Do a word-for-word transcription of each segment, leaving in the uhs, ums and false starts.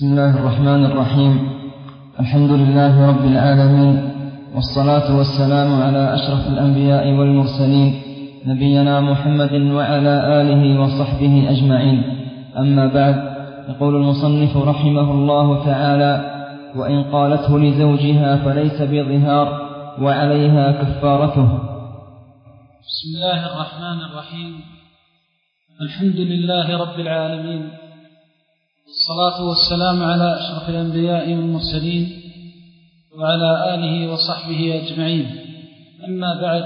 بسم الله الرحمن الرحيم. الحمد لله رب العالمين، والصلاة والسلام على أشرف الأنبياء والمرسلين نبينا محمد وعلى آله وصحبه أجمعين. أما بعد، يقول المصنف رحمه الله تعالى: وإن قالته لزوجها فليس بظهار وعليها كفارته. بسم الله الرحمن الرحيم. الحمد لله رب العالمين، والصلاة والسلام على أشرف الأنبياء والمرسلين وعلى آله وصحبه أجمعين. أما بعد،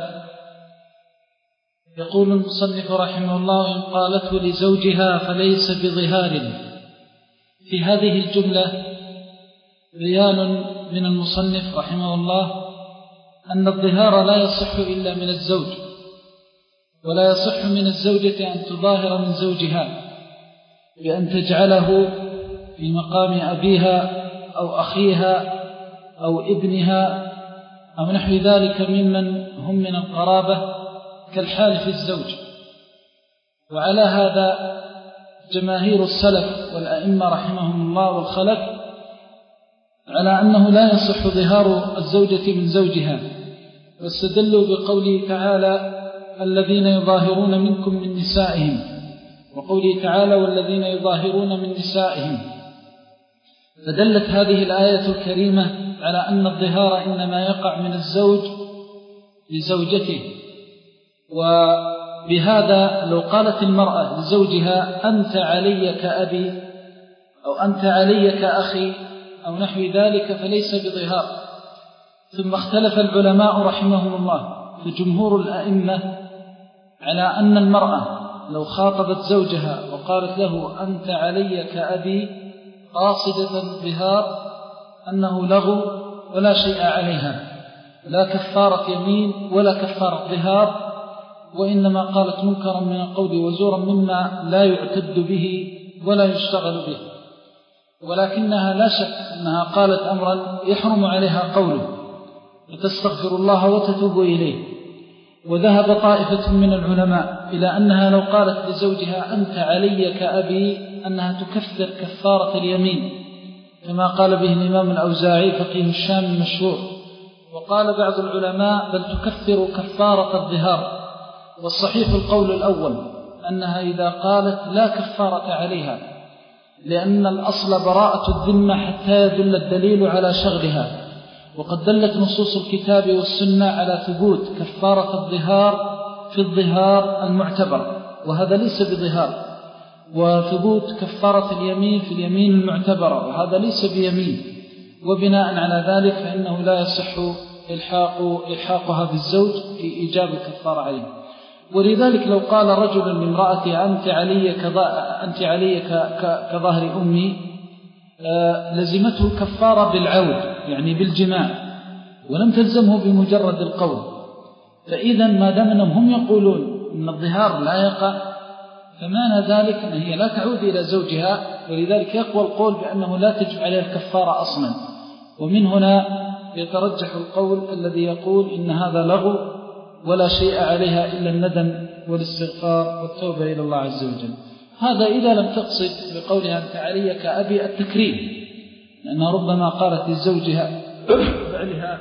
يقول المصنف رحمه الله: إن قالته لزوجها فليس بظهار. في هذه الجملة بيان من المصنف رحمه الله أن الظهار لا يصح إلا من الزوج، ولا يصح من الزوجة أن تظاهر من زوجها بأن تجعله في مقام أبيها أو أخيها أو ابنها أو نحو ذلك ممن هم من القرابة كالحالف الزوج. وعلى هذا جماهير السلف والأئمة رحمهم الله والخلف على أنه لا يصح ظهار الزوجة من زوجها، واستدلوا بقوله تعالى: الذين يظاهرون منكم من نسائهم، وقوله تعالى: والذين يظاهرون من نسائهم. فدلت هذه الآية الكريمة على أن الظهار إنما يقع من الزوج لزوجته. وبهذا لو قالت المرأة لزوجها: أنت علي كأبي أو أنت علي كأخي أو نحو ذلك فليس بظهار. ثم اختلف العلماء رحمهم الله، فجمهور الأئمة على أن المرأة لو خاطبت زوجها وقالت له: أنت علي كأبي قاصدة الظهار أنه لغو ولا شيء عليها، لا كفارة يمين ولا كفارة ظهار، وإنما قالت منكرا من القول وزورا مما لا يعتد به ولا يشتغل به. ولكنها لا شك أنها قالت أمرا يحرم عليها قوله، وتستغفر الله وتتوب إليه. وذهب طائفة من العلماء إلى أنها لو قالت لزوجها: أنت علي كأبي، أنها تكفر كفارة اليمين، كما قال به الإمام الأوزاعي فقيه الشام المشهور. وقال بعض العلماء: بل تكفر كفارة الظهار. والصحيح القول الأول، أنها إذا قالت لا كفارة عليها، لأن الأصل براءة الذمة حتى يدل الدليل على شغلها. وقد دلت نصوص الكتاب والسنة على ثبوت كفارة الظهار في الظهار المعتبر، وهذا ليس بظهار، وثبوت كفارة اليمين في اليمين المعتبرة، وهذا ليس بيمين. وبناء على ذلك فإنه لا يصح إلحاق إلحاقها بالزوج في إيجاب الكفارة عليه. ولذلك لو قال رجل لامرأته: أنت علي أنت علي كظهر أمي، لزمته الكفارة بالعود، يعني بالجماع، ولم تلزمه بمجرد القول. فإذا ما دام أنهم هم يقولون أن الظهار لا يقع، فمعنى ذلك أن هي لا تعود إلى زوجها، ولذلك يقوى القول بأنه لا تجب عليها الكفارة أصلا. ومن هنا يترجح القول الذي يقول إن هذا لغو ولا شيء عليها إلا الندم والاستغفار والتوبة إلى الله عز وجل. هذا إذا لم تقصد بقولها أنت علي كأبي التكريم، لأنها ربما قالت لزوجها بعلها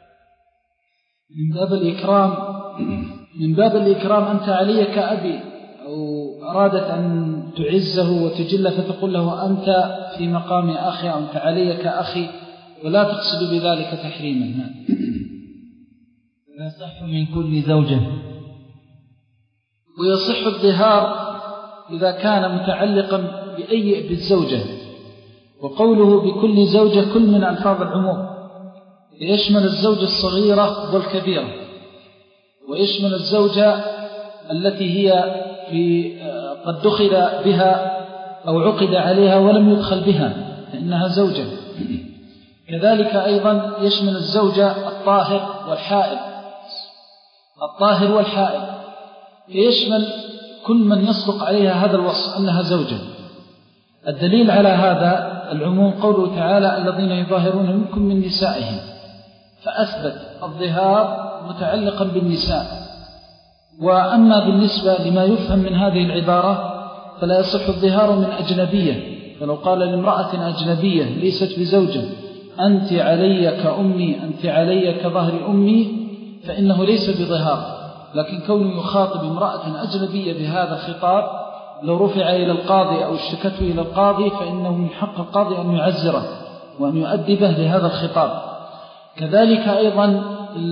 من باب الإكرام من باب الإكرام أنت علي كأبي، أو أرادت أن تعزه وتجله فتقول له: أنت في مقام أخي أو أنت علي كأخي، ولا تقصد بذلك تحريما. ويصح من كل زوجة. ويصح الظهار إذا كان متعلقا بأي بالزوجة. وقوله بكل زوجة كل من ألفاظ العموم، يشمل الزوجة الصغيرة والكبيرة، ويشمل الزوجة التي هي في قد دخل بها أو عقد عليها ولم يدخل بها فإنها زوجة. كذلك أيضا يشمل الزوجة الطاهر والحائض الطاهر والحائض يشمل كل من يصدق عليها هذا الوصف أنها زوجة. الدليل على هذا العموم قوله تعالى: الذين يظاهرون منكم من نسائهم، فأثبت الظهار متعلقا بالنساء. وأما بالنسبة لما يفهم من هذه العبارة فلا يصح الظهار من أجنبية، فلو قال لامرأة أجنبية ليست بزوجة أنت علي كأمي أنت علي كظهر أمي فإنه ليس بظهار، لكن كونه يخاطب امرأة أجنبية بهذا الخطاب لو رفع إلى القاضي أو اشتكته إلى القاضي فإنه من حق القاضي أن يعزره وأن يؤدبه لهذا الخطاب. كذلك أيضا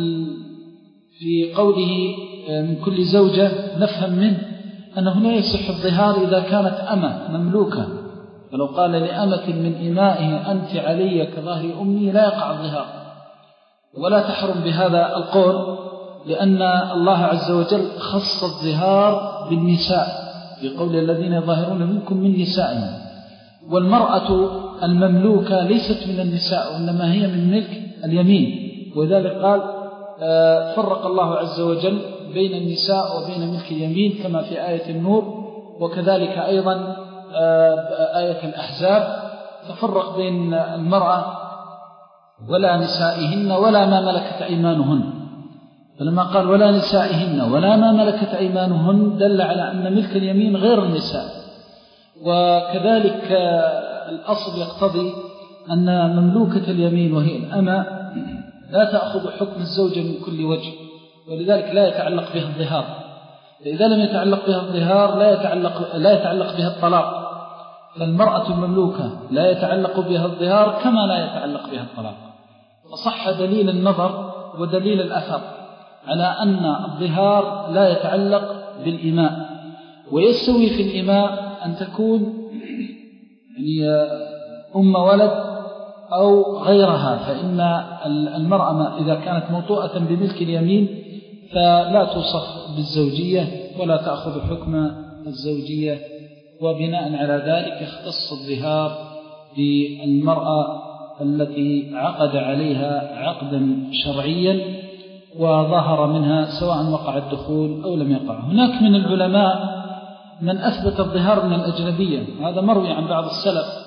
في قوله من كل زوجة نفهم منه أنه لا يصح الظهار إذا كانت أمة مملوكة، فلو قال لأمة من إمائه أنت علي كظهر أمي لا يقع الظهار، ولا تحرم بهذا القول لأن الله عز وجل خص الظهار بالنساء بقول الذين يظاهرون منكم من نسائهم، والمرأة المملوكة ليست من النساء وإنما هي من ملك اليمين، وذلك قال فرق الله عز وجل بين النساء وبين ملك اليمين كما في آية النور، وكذلك أيضا آية الأحزاب تفرق بين المرأة ولا نسائهن ولا ما ملكت أيمانهن، فلما قال ولا نسائهن ولا ما ملكت أيمانهن دل على أن ملك اليمين غير النساء. وكذلك الأصل يقتضي أن مملوكة اليمين وهي الأمة لا تأخذ حكم الزوجة من كل وجه، ولذلك لا يتعلق بها الظهار، فإذا لم يتعلق بها الظهار لا يتعلق, لا يتعلق بها الطلاق، فالمرأة المملوكة لا يتعلق بها الظهار كما لا يتعلق بها الطلاق. وصح دليل النظر ودليل الأثر على أن الظهار لا يتعلق بالإماء، ويستوي في الإماء أن تكون يعني أم ولد أو غيرها، فإن المرأة إذا كانت موطوءة بملك اليمين فلا توصف بالزوجية ولا تأخذ حكم الزوجية، وبناء على ذلك يختص الظهار بالمرأة التي عقد عليها عقدا شرعيا وظهر منها سواء وقع الدخول أو لم يقع. هناك من العلماء من أثبت الظهار من الأجنبية، هذا مروي عن بعض السلف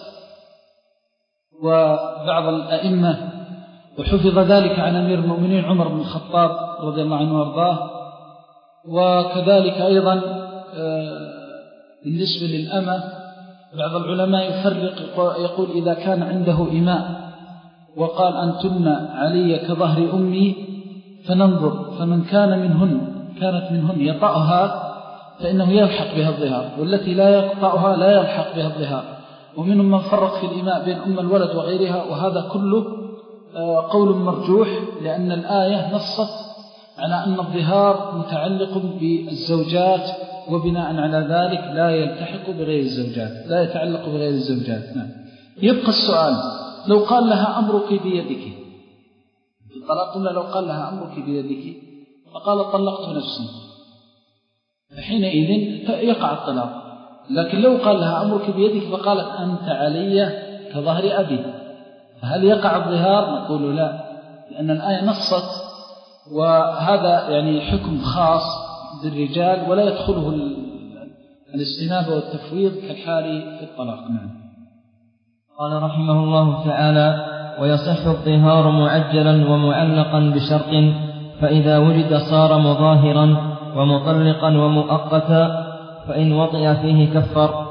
وبعض الأئمة، وحفظ ذلك عن أمير المؤمنين عمر بن الخطاب رضي الله عنه وارضاه. وكذلك أيضا بالنسبة للأمة بعض العلماء يفرق يقول إذا كان عنده إماء وقال أنتن علي كظهر أمي فننظر، فمن كان منهن كانت منهن يطأها فإنه يلحق بها الظهار، والتي لا يقطعها لا يلحق بها الظهار. ومنهم من فرق في الإماء بين أم الولد وغيرها، وهذا كله قول مرجوح لأن الآية نصت على أن الظهار متعلق بالزوجات، وبناء على ذلك لا يلتحق بغير الزوجات، لا يتعلق بغير الزوجات. نعم. يبقى السؤال لو قال لها أمرك بيدك، الطلاق قلنا لو قال لها أمرك بيدك فقال طلقت نفسي، فحينئذ يقع الطلاق. لكن لو قال لها أمرك بيدك فقالت أنت علي كظهر أبي، فهل يقع الظهار؟ نقول لا، لأن الآية نصت، وهذا يعني حكم خاص بالرجال ولا يدخله الاستنابة والتفويض كالحال في الطلاق. نعم. قال رحمه الله تعالى: ويصح الظهار معجلا ومعلقا بشرط، فإذا وجد صار مظاهرا ومطلقا ومؤقتا، فإن وطئ فيه كفر.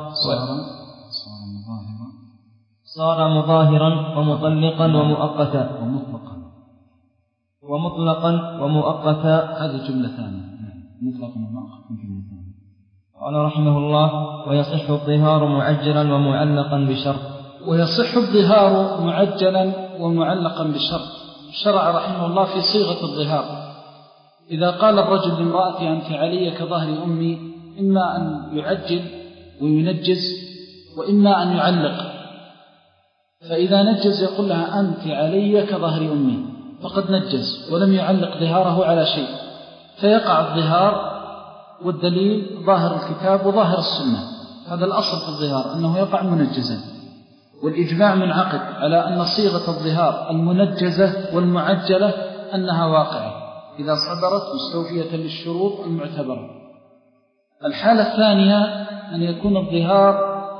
صار مظاهرا ومطلقا ومؤقتا ومطلقا ومطلقا ومؤقتا. هذه جملة ثانية. مطلقا ومؤقتا جملة ثانية. قال رحمه الله: ويصح الظهار معجلا ومعلقا بشرط. ويصح الظهار معجلا ومعلقا بشرط. شرع رحمه الله في صيغة الظهار. إذا قال الرجل لامرأتي أنت علي كظهر أمي، إما أن يعجل وينجز وإما أن يعلق. فإذا نجز يقول لها أنت علي كظهر أمي، فقد نجز ولم يعلق ظهاره على شيء، فيقع الظهار، والدليل ظاهر الكتاب وظاهر السنة. هذا الأصل في الظهار أنه يقع منجزا، والإجماع منعقد على أن صيغة الظهار المنجزة والمعجلة أنها واقعة إذا صدرت مستوفية للشروط المعتبرة. الحالة الثانية أن يكون الظهار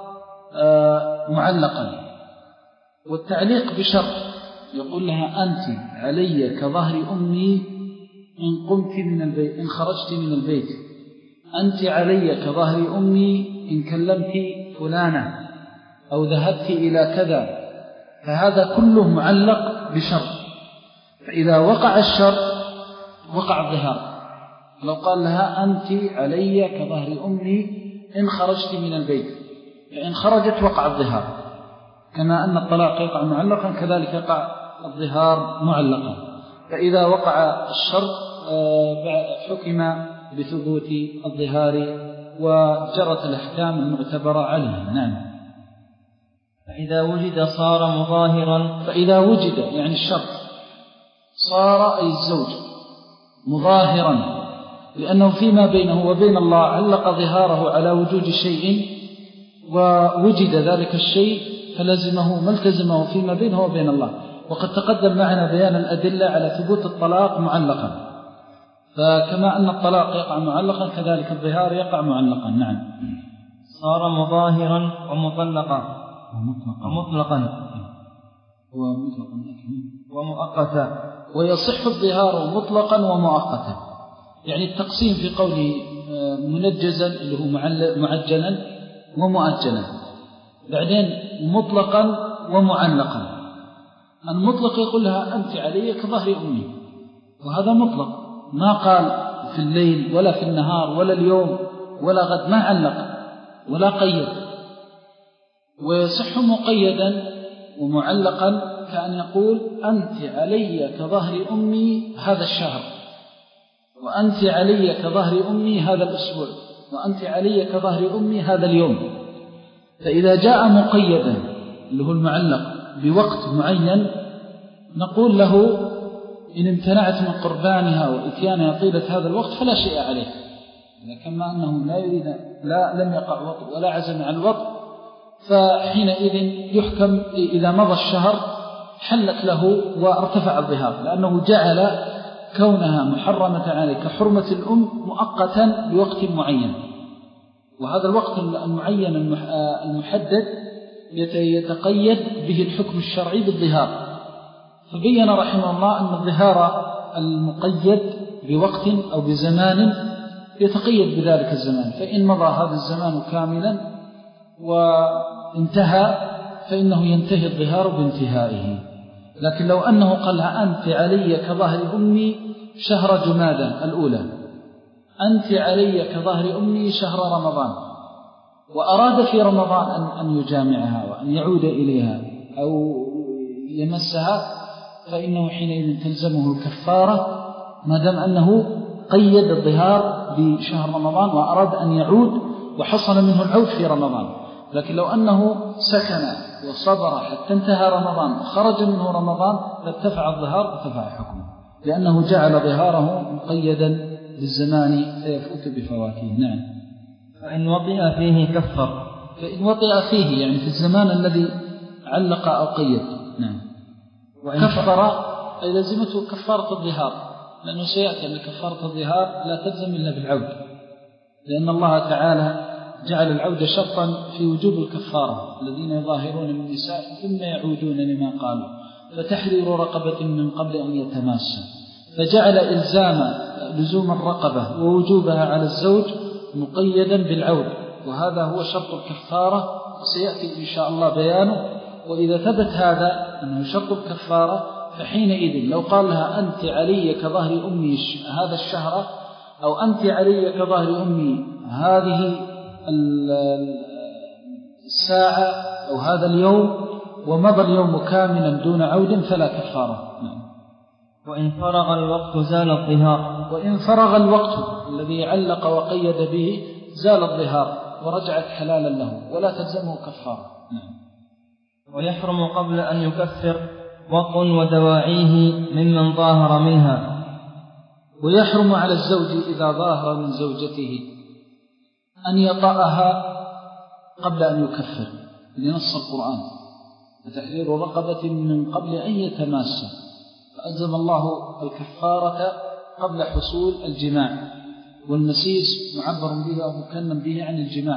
معلقا، والتعليق بشرط، يقول لها أنت علي كظهر أمي إن قمت من البيت، إن خرجت من البيت، أنت علي كظهر أمي إن كلمت فلانة أو ذهبت إلى كذا، فهذا كله معلق بشرط. فإذا وقع الشرط وقع الظهار. لو قال لها أنت علي كظهر أمي إن خرجت من البيت، فإن خرجت وقع الظهار. كما أن الطلاق يقع معلقا كذلك يقع الظهار معلقا. فإذا وقع الشرط حكم بثبوت الظهار وجرت الأحكام المعتبرة عليه. نعم. فإذا وجد صار مظاهرا. فإذا وجد يعني الشرط صار أي الزوج مظاهرا، لأنه فيما بينه وبين الله علق ظهاره على وجود شيء ووجد ذلك الشيء فلزمه ما التزمه فيما بينه وبين الله. وقد تقدم معنا بيان الأدلة على ثبوت الطلاق معلقا. فكما أن الطلاق يقع معلقا كذلك الظهار يقع معلقا. نعم. صار مظاهرا ومطلقا ومطلقا ومؤقتا. ويصح الظهار مطلقا ومؤقتا، يعني التقسيم في قوله منجزا اللي هو معجلا ومؤجلا، بعدين مطلقا ومعلقا. المطلق يقول لها أنت علي كظهر أمي، وهذا مطلق، ما قال في الليل ولا في النهار ولا اليوم ولا غد، ما علق ولا قيد. ويصح مقيدا ومعلقا كأن يقول أنت علي كظهر أمي هذا الشهر، وأنت علي كظهر أمي هذا الأسبوع، وأنت علي كظهر أمي هذا اليوم. فإذا جاء مقيدا اللي هو المعلق بوقت معين نقول له إن امتنعت من قربانها وإتيانها طيلة هذا الوقت فلا شيء عليه. كما أنه لا يريد لا لم يقع وطء ولا عزم عن الوطء، فحينئذ يحكم إذا مضى الشهر حلت له وارتفع الظهار، لأنه جعل كونها محرمة عليه كحرمة الأم مؤقتا بوقت معين. وهذا الوقت المعين المحدد يتقيد به الحكم الشرعي بالظهار. فبين رحمه الله أن الظهار المقيد بوقت أو بزمان يتقيد بذلك الزمان، فإن مضى هذا الزمان كاملا وانتهى فإنه ينتهي الظهار بانتهائه. لكن لو أنه قال أنت علي كظهر أمي شهر جمادى الأولى، أنت علي كظهر أمي شهر رمضان، وأراد في رمضان أن يجامعها وأن يعود إليها أو يمسها، فإنه حينئذ تلزمه الكفارة ما دام أنه قيد الظهار بشهر رمضان وأراد أن يعود وحصل منه العود في رمضان. لكن لو أنه سكن وصبر حتى انتهى رمضان وخرج منه رمضان لارتفع الظهار وارتفع حكمه، لأنه جعل ظهاره مقيدا بالزمان فيفوت بفواته. نعم. فإن وطئ فيه كفر. فإن وطئ فيه يعني في الزمان الذي علق أو قيد. نعم. كفر أي لزمته كفارة الظهار، لأنه سيأتي أن كفارة الظهار لا تلزم إلا بالعود، لأن الله تعالى جعل العود شرطا في وجوب الكفارة. الذين يظاهرون من النساء ثم يعودون لما قالوا فتحرير رقبة من قبل أن يتماسا، فجعل إلزام لزوم الرقبة ووجوبها على الزوج مقيدا بالعود، وهذا هو شرط الكفارة سيأتي إن شاء الله بيانه. وإذا ثبت هذا أنه شرط الكفارة فحينئذ لو قال لها أنت علي كظهر أمي هذا الشهر، أو أنت علي كظهر أمي هذه الساعة أو هذا اليوم، ومضى اليوم كاملا دون عود فلا كفارة. وإن فرغ الوقت زال الظهار. وإن فرغ الوقت الذي علق وقيد به زال الظهار ورجعت حلالا له ولا تلزمه كفارة. ويحرم قبل أن يكفر وط ودواعيه ممن ظاهر منها. ويحرم على الزوج إذا ظاهر من زوجته أن يطأها قبل أن يكفر لنص القرآن، وتحرير رقبة من قبل أن يتماسا، فألزم الله الكفارة قبل حصول الجماع، والمسيس معبر به ومكنن به عن الجماع.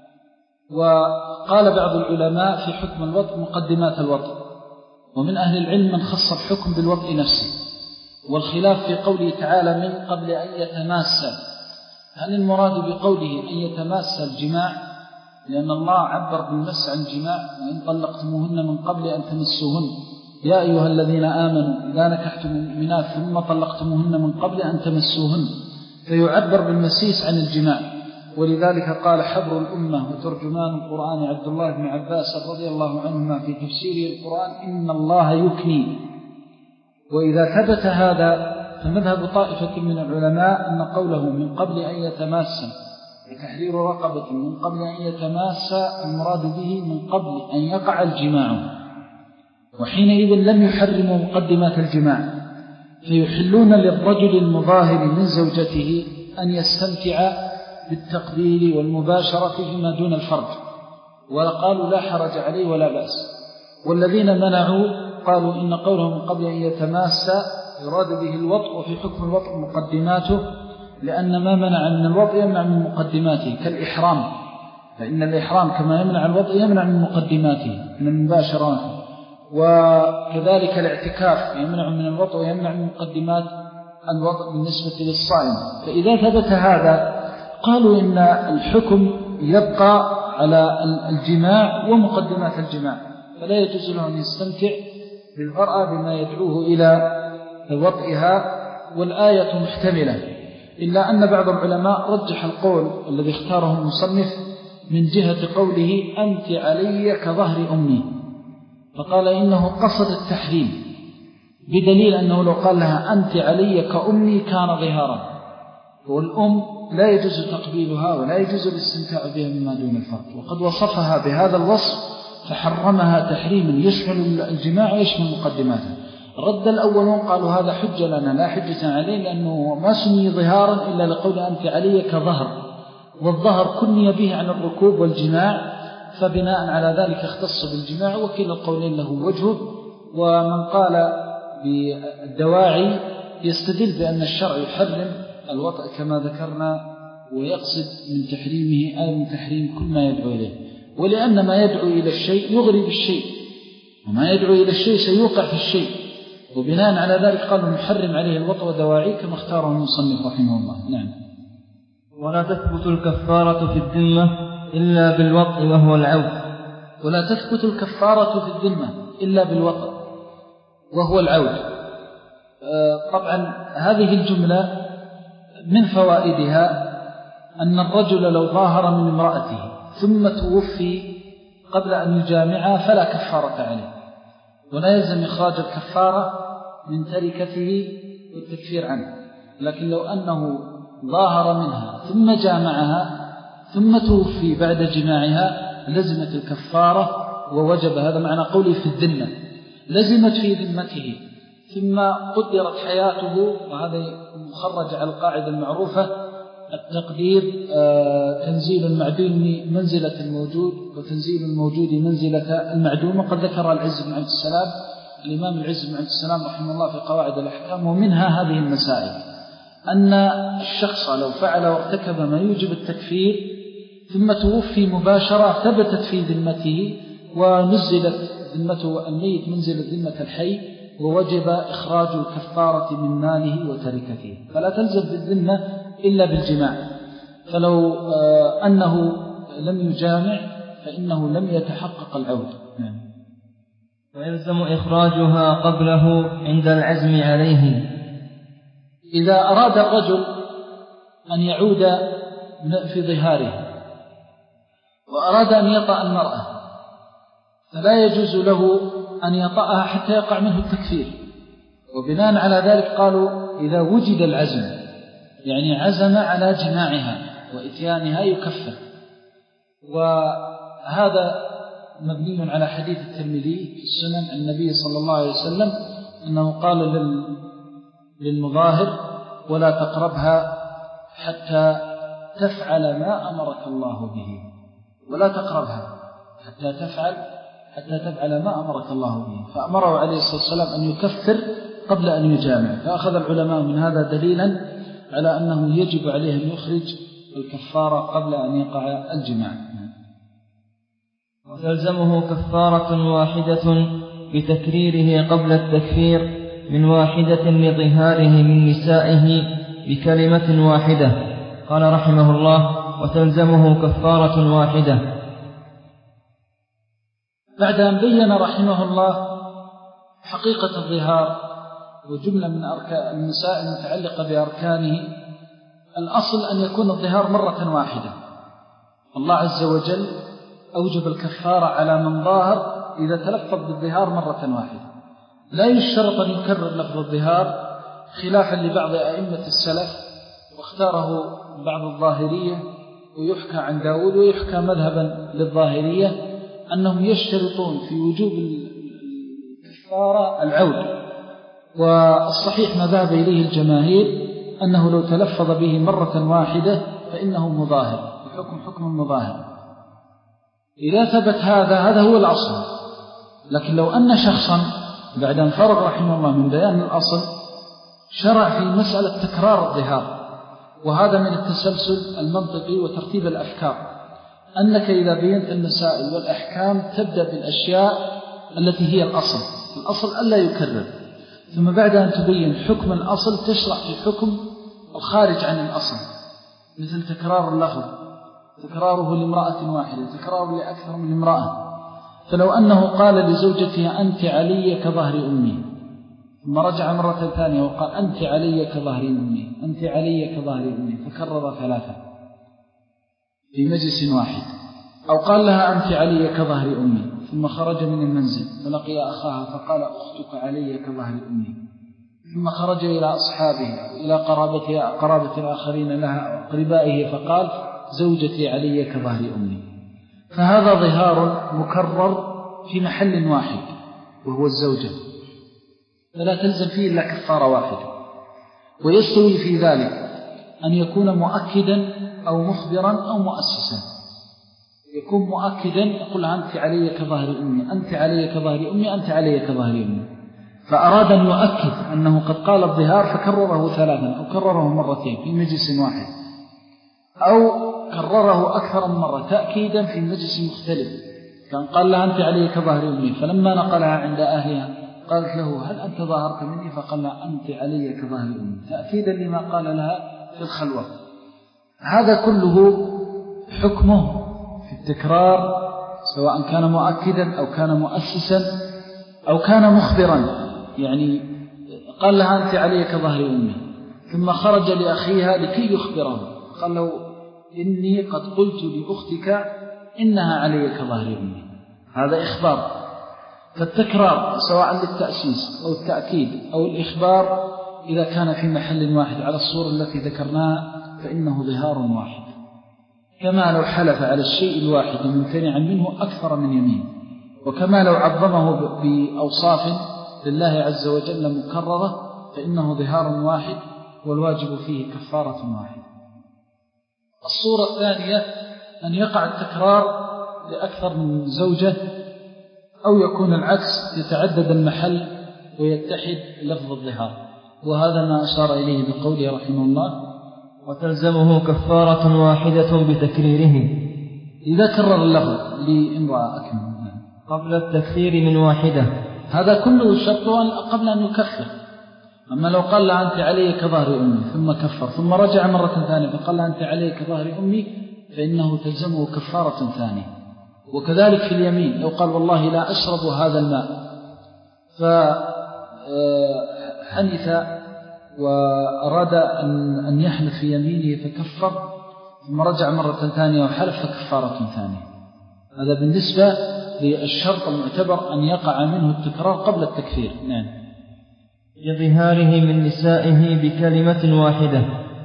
وقال بعض العلماء في حكم الوطء مقدمات الوطء، ومن أهل العلم من خص الحكم بالوطء نفسه، والخلاف في قوله تعالى من قبل أن يتماسا، هل المراد بقوله أن يتماسا الجماع لأن الله عبر بالمس عن الجماع: وإن طلقتموهن من قبل أن تمسوهن يا أيها الذين آمنوا إذا نكحتم المؤمنات ثم طلقتموهن من قبل أن تمسوهن، فيعبر بالمسيس عن الجماع. ولذلك قال حبر الأمة وترجمان القرآن عبد الله بن عباس رضي الله عنهما في تفسير القرآن: إن الله يكني. وإذا ثبت هذا فمذهب طائفة من العلماء أن قوله من قبل أن يتماسا وتحرير رقبة من قبل أن يتماسا المراد به من قبل أن يقع الجماع، وحينئذ لم يحرموا مقدمات الجماع، فيحلون للرجل المظاهر من زوجته أن يستمتع بالتقبيل والمباشرة فيما دون الفرج، وقالوا لا حرج عليه ولا بأس. والذين منعوا قالوا إن قوله من قبل أن يتماسا يراد به الوطء، وفي حكم الوطء مقدماته، لأن ما منع من الوطء يمنع من مقدماته، كالإحرام، فإن الإحرام كما يمنع الوطء يمنع من مقدماته من المباشرات، وكذلك الاعتكاف يمنع من الوطء ويمنع من مقدمات الوطء بالنسبة للصائم. فإذا ثبت هذا قالوا إن الحكم يبقى على الجماع ومقدمات الجماع، فلا يجوز له أن يستمتع بالمرأة بما يدعوه إلى وطئها. والآية محتملة، إلا أن بعض العلماء رجح القول الذي اختاره المصنف من جهة قوله أنت علي كظهر أمي، فقال إنه قصد التحريم، بدليل أنه لو قال لها أنت علي كأمي كان ظهارا، والأم لا يجوز تقبيلها ولا يجوز الاستمتاع بها مما دون الفرج، وقد وصفها بهذا الوصف فحرمها تحريما يشمل الجماع ويشمل مقدماته. رد الأولون قالوا هذا حجة لنا لا حجة عليه، لأنه ما سمي ظهارا إلا لقول أنت علي كظهر، والظهر كني به عن الركوب والجماع، فبناء على ذلك اختص بالجماع، وكلا القولين له وجهه. ومن قال بالدواعي يستدل بأن الشرع يحرم الوطء كما ذكرنا، ويقصد من تحريمه أي من تحريم كل ما يدعو إليه، ولأن ما يدعو إلى الشيء يغري بالشيء، وما يدعو إلى الشيء سيوقع في الشيء، وبناء على ذلك قالوا نحرم عليه الوطء ودواعي كما اختاره المصنف رحمه الله. نعم. ولا تثبت الكفارة في الذمة إلا بالوطء وهو العود. ولا تثبت الكفارة في الذمة إلا بالوطء وهو العود. طبعا هذه الجملة من فوائدها أن الرجل لو ظاهر من امرأته ثم توفي قبل أن يجامعها فلا كفارة عليه، ولا يلزم إخراج الكفارة من تركته والتكفير عنه. لكن لو أنه ظاهر منها ثم جامعها ثم توفي بعد جماعها لزمت الكفارة ووجب. هذا معنى قولي في الذمة، لزمت في ذمته، ثم قدرت حياته، وهذا مخرج على القاعدة المعروفة التقدير تنزيل المعدوم منزلة الموجود وتنزيل الموجود منزلة المعدوم. وقد ذكر العز بن عبد السلام الإمام العز بن عبد السلام رحمه الله في قواعد الأحكام، ومنها هذه المسائل أن الشخص لو فعل وارتكب ما يوجب التكفير ثم توفي مباشرة ثبتت في ذمته ونزلت ذمته الميت منزلة ذمة الحي، ووجب إخراج الكفارة من ماله وتركته، فلا تلزم بالذمة إلا بالجماع. فلو أنه لم يجامع فإنه لم يتحقق العود. ويلزم إخراجها قبله عند العزم عليه. إذا أراد الرجل أن يعود في ظهاره وأراد أن يطأ المرأة فلا يجوز له أن يطأها حتى يقع منه التكفير، وبناء على ذلك قالوا إذا وجد العزم يعني عزم على جماعها وإتيانها يكفر. وهذا مبني على حديث الترمذي في السنن عن النبي صلى الله عليه وسلم أنه قال للمظاهر ولا تقربها حتى تفعل ما أمرك الله به، ولا تقربها حتى تفعل حتى تفعل ما أمرك الله به، فأمره عليه الصلاة والسلام أن يكفر قبل أن يجامع. فأخذ العلماء من هذا دليلا على أنه يجب عليه أن يخرج الكفارة قبل أن يقع الجماع. وتلزمه كفارة واحدة بتكريره قبل التكفير من واحدة لظهاره من نسائه بكلمة واحدة. قال رحمه الله: وتلزمه كفارة واحدة بعد أن بين رحمه الله حقيقة الظهار وجملة من أركان المسائل المتعلقة بأركانه، الأصل أن يكون الظهار مرة واحدة. الله عز وجل أوجب الكفارة على من ظاهر إذا تلفظ بالظهار مرة واحدة، لا يشترط أن يكرر لفظ الظهار، خلافا لبعض أئمة السلف واختاره بعض الظاهرية، ويحكى عن داود ويحكى مذهبا للظاهرية أنهم يشترطون في وجوب الكفارة العود. والصحيح ما ذهب إليه الجماهير أنه لو تلفظ به مرة واحدة فإنه مظاهر، الحكم حكم مظاهر. إذا ثبت هذا هذا هو الأصل. لكن لو أن شخصا بعد أن فرغ رحمه الله من بيان الأصل شرع في مسألة تكرار الظهار، وهذا من التسلسل المنطقي وترتيب الأفكار، أنك إذا بينت المسائل والأحكام تبدأ بالأشياء التي هي الأصل، الأصل ألا يكرر، ثم بعد أن تبين حكم الأصل تشرع في حكم الخارج عن الأصل، مثل تكرار اللفظ، تكراره لامرأة واحدة، تكراره لأكثر من امرأة. فلو أنه قال لزوجته أنت علي كظهر أمي، ثم رجع مرة ثانية وقال أنت علي كظهر أمي، أنت علي كظهر أمي، فكرر ثلاثة في مجلس واحد. أو قال لها أنت علي كظهر أمي، ثم خرج من المنزل فلقي أخاها فقال أختك علي كظهر أمي، ثم خرج إلى أصحابه إلى قرابة قرابة الآخرين لها أقربائه فقال زوجتي علي كظهر أمي. فهذا ظهار مكرر في محل واحد وهو الزوجة، فلا تلزم فيه إلا كفارة واحدة. ويستوي في ذلك أن يكون مؤكدا أو مخبرا أو مؤسسا. يكون مؤكدا يقول أنت علي كظهر أمي، أنت علي كظهر أمي، أنت علي كظهر أمي، فأراد أن يؤكد أنه قد قال الظهار فكرره ثلاثا أو كرره مرتين في مجلس واحد، أو كرره أكثر من مرة تأكيدا في مجلس مختلف. كان قال لها أنت علي كظهر أمي، فلما نقلها عند أهلها قالت له هل أنت ظاهرت مني؟ فقال لها أنت علي كظهر أمي، تأكيدا لما قال لها في الخلوة. هذا كله حكمه في التكرار، سواء كان مؤكدا أو كان مؤسسا أو كان مخبرا. يعني قال لها أنت علي كظهر أمي، ثم خرج لأخيها لكي يخبره، قال له إني قد قلت لأختك إنها علي كظهر أمي، هذا إخبار. فالتكرار سواء للتأسيس أو التأكيد أو الإخبار إذا كان في محل واحد على الصورة التي ذكرناها فإنه ظهار واحد، كما لو حلف على الشيء الواحد ممتنعا منه أكثر من يمين، وكما لو عظمه بأوصاف لله عز وجل مكررة فإنه ظهار واحد والواجب فيه كفارة واحد. الصورة الثانية أن يقع التكرار لأكثر من زوجة، أو يكون العكس يتعدد المحل ويتحد لفظ الظهار، وهذا ما أشار إليه بقوله رحمه الله وتلزمه كفارة واحدة بتكريره إذا كرر اللفظ لامرأة أكمل قبل التكفير من واحدة. هذا كله شرط قبل أن يكفر. أما لو قال لها أنت علي كظهر أمي ثم كفر، ثم رجع مرة ثانية فقال لها أنت علي كظهر أمي، فإنه تلزمه كفارة ثانية. وكذلك في اليمين، لو قال والله لا أشرب هذا الماء فحنث وأراد أن يحلف في يمينه فكفر، ثم رجع مرة ثانية وحلف فكفارة ثانية. هذا بالنسبة للشرط المعتبر أن يقع منه التكرار قبل التكفير. نعم. لظهاره من نسائه بكلمة واحدة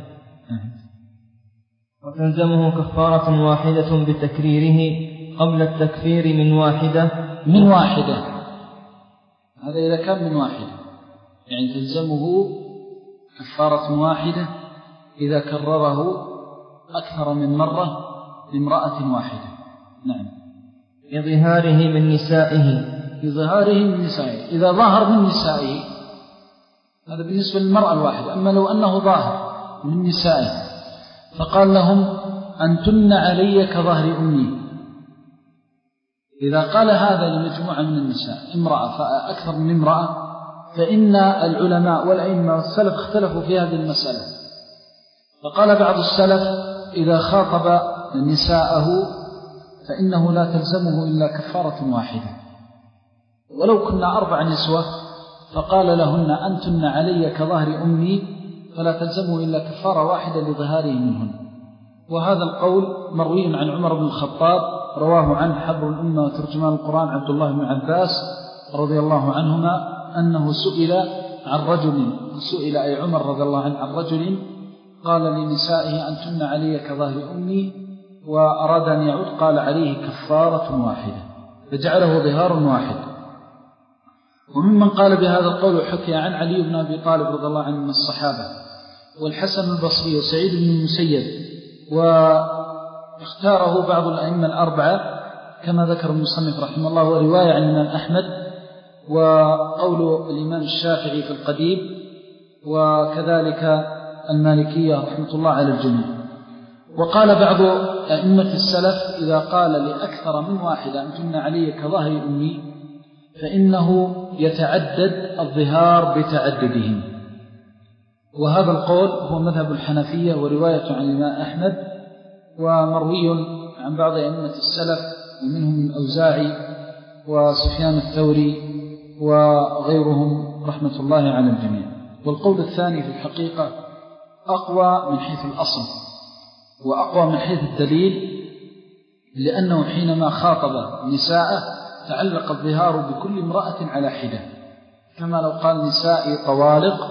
وتلزمه كفارة واحدة بتكريره قبل التكفير من واحدة من واحدة هذا إذا كان من واحدة، يعني تلزمه كفارة واحدة إذا كرره أكثر من مرة لامرأة واحدة. نعم. لظهاره من نسائه لظهاره من نسائه إذا ظهر من نسائه، هذا بالنسبة للمرأة الواحدة. أما لو أنه ظاهر من نسائه فقال لهم أنتن علي كظهر أمي، إذا قال هذا لمجموعة من النساء امرأة فأكثر من امرأة، فإن العلماء والأئمة والسلف اختلفوا في هذه المسألة. فقال بعض السلف إذا خاطب نساءه فإنه لا تلزمه إلا كفارة واحدة، ولو كنا أربع نسوة فقال لهن أنتن علي كظهر أمي فلا تلزموا إلا كفارة واحدة لظهاره منهن. وهذا القول مروي عن عمر بن الخطاب، رواه عنه حبر الأمة وترجمان القرآن عبد الله بن عباس رضي الله عنهما أنه سئل عن رجل، سئل أي عمر رضي الله عنه عن رجل قال لنسائه أنتن علي كظهر أمي وأراد أن يعود، قال عليه كفارة واحدة، فجعله ظهار واحد. وممن قال بهذا القول حكي عن علي بن أبي طالب رضي الله عنه من الصحابة والحسن البصري وسعيد بن المسيب، واختاره بعض الأئمة الأربعة كما ذكر المصنف رحمه الله، ورواية عن الإمام أحمد وقول الإمام الشافعي في القديم وكذلك المالكية رحمة الله على الجميع. وقال بعض أئمة السلف إذا قال لأكثر من واحدة أنتن علي كظهر أمي فإنه يتعدد الظهار بتعددهم، وهذا القول هو مذهب الحنفية ورواية عن الإمام أحمد، ومروي عن بعض أئمة السلف ومنهم الأوزاعي وسفيان الثوري وغيرهم رحمة الله على الجميع. والقول الثاني في الحقيقة أقوى من حيث الأصل وأقوى من حيث الدليل، لأنه حينما خاطب نساءه تعلق الظهار بكل امرأة على حدة، كما لو قال نسائي طوالق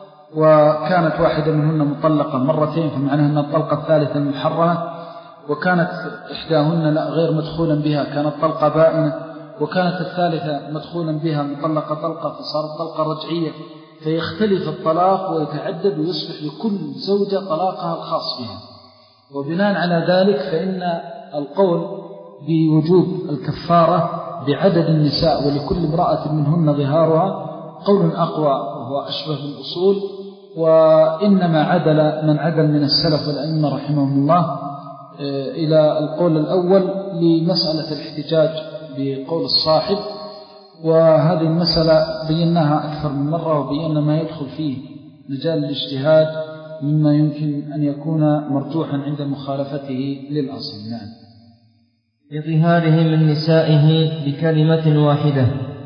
وكانت واحدة منهن مطلقة مرتين فمعناها أن الطلقة الثالثة المحرمة، وكانت إحداهن لا غير مدخولا بها كانت طلقة بائنة، وكانت الثالثة مدخولا بها مطلقة طلقة فصارت طلقة رجعية، فيختلف الطلاق ويتعدد ويصبح لكل زوجة طلاقها الخاص بها. وبناء على ذلك فإن القول بوجوب الكفارة بعدد النساء ولكل امرأة منهن ظهارها قول أقوى وهو أشبه بالأصول. وإنما عدل من عدل من السلف والأئمة رحمهم الله إلى القول الأول لمسألة الاحتجاج بقول الصاحب، وهذه المسألة بيناها أكثر من مرة وبينا ما يدخل فيه مجال الاجتهاد مما يمكن أن يكون مرجوحا عند مخالفته للأصل. نعم. بظهاره من نسائه بكلمة واحدة،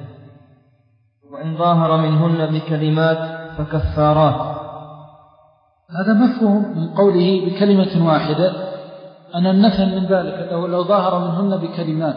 وإن ظاهر منهن بكلمات فكفارات. هذا مفهوم من قوله بكلمة واحدة أن النفي من ذلك أنه لو ظاهر منهن بكلمات،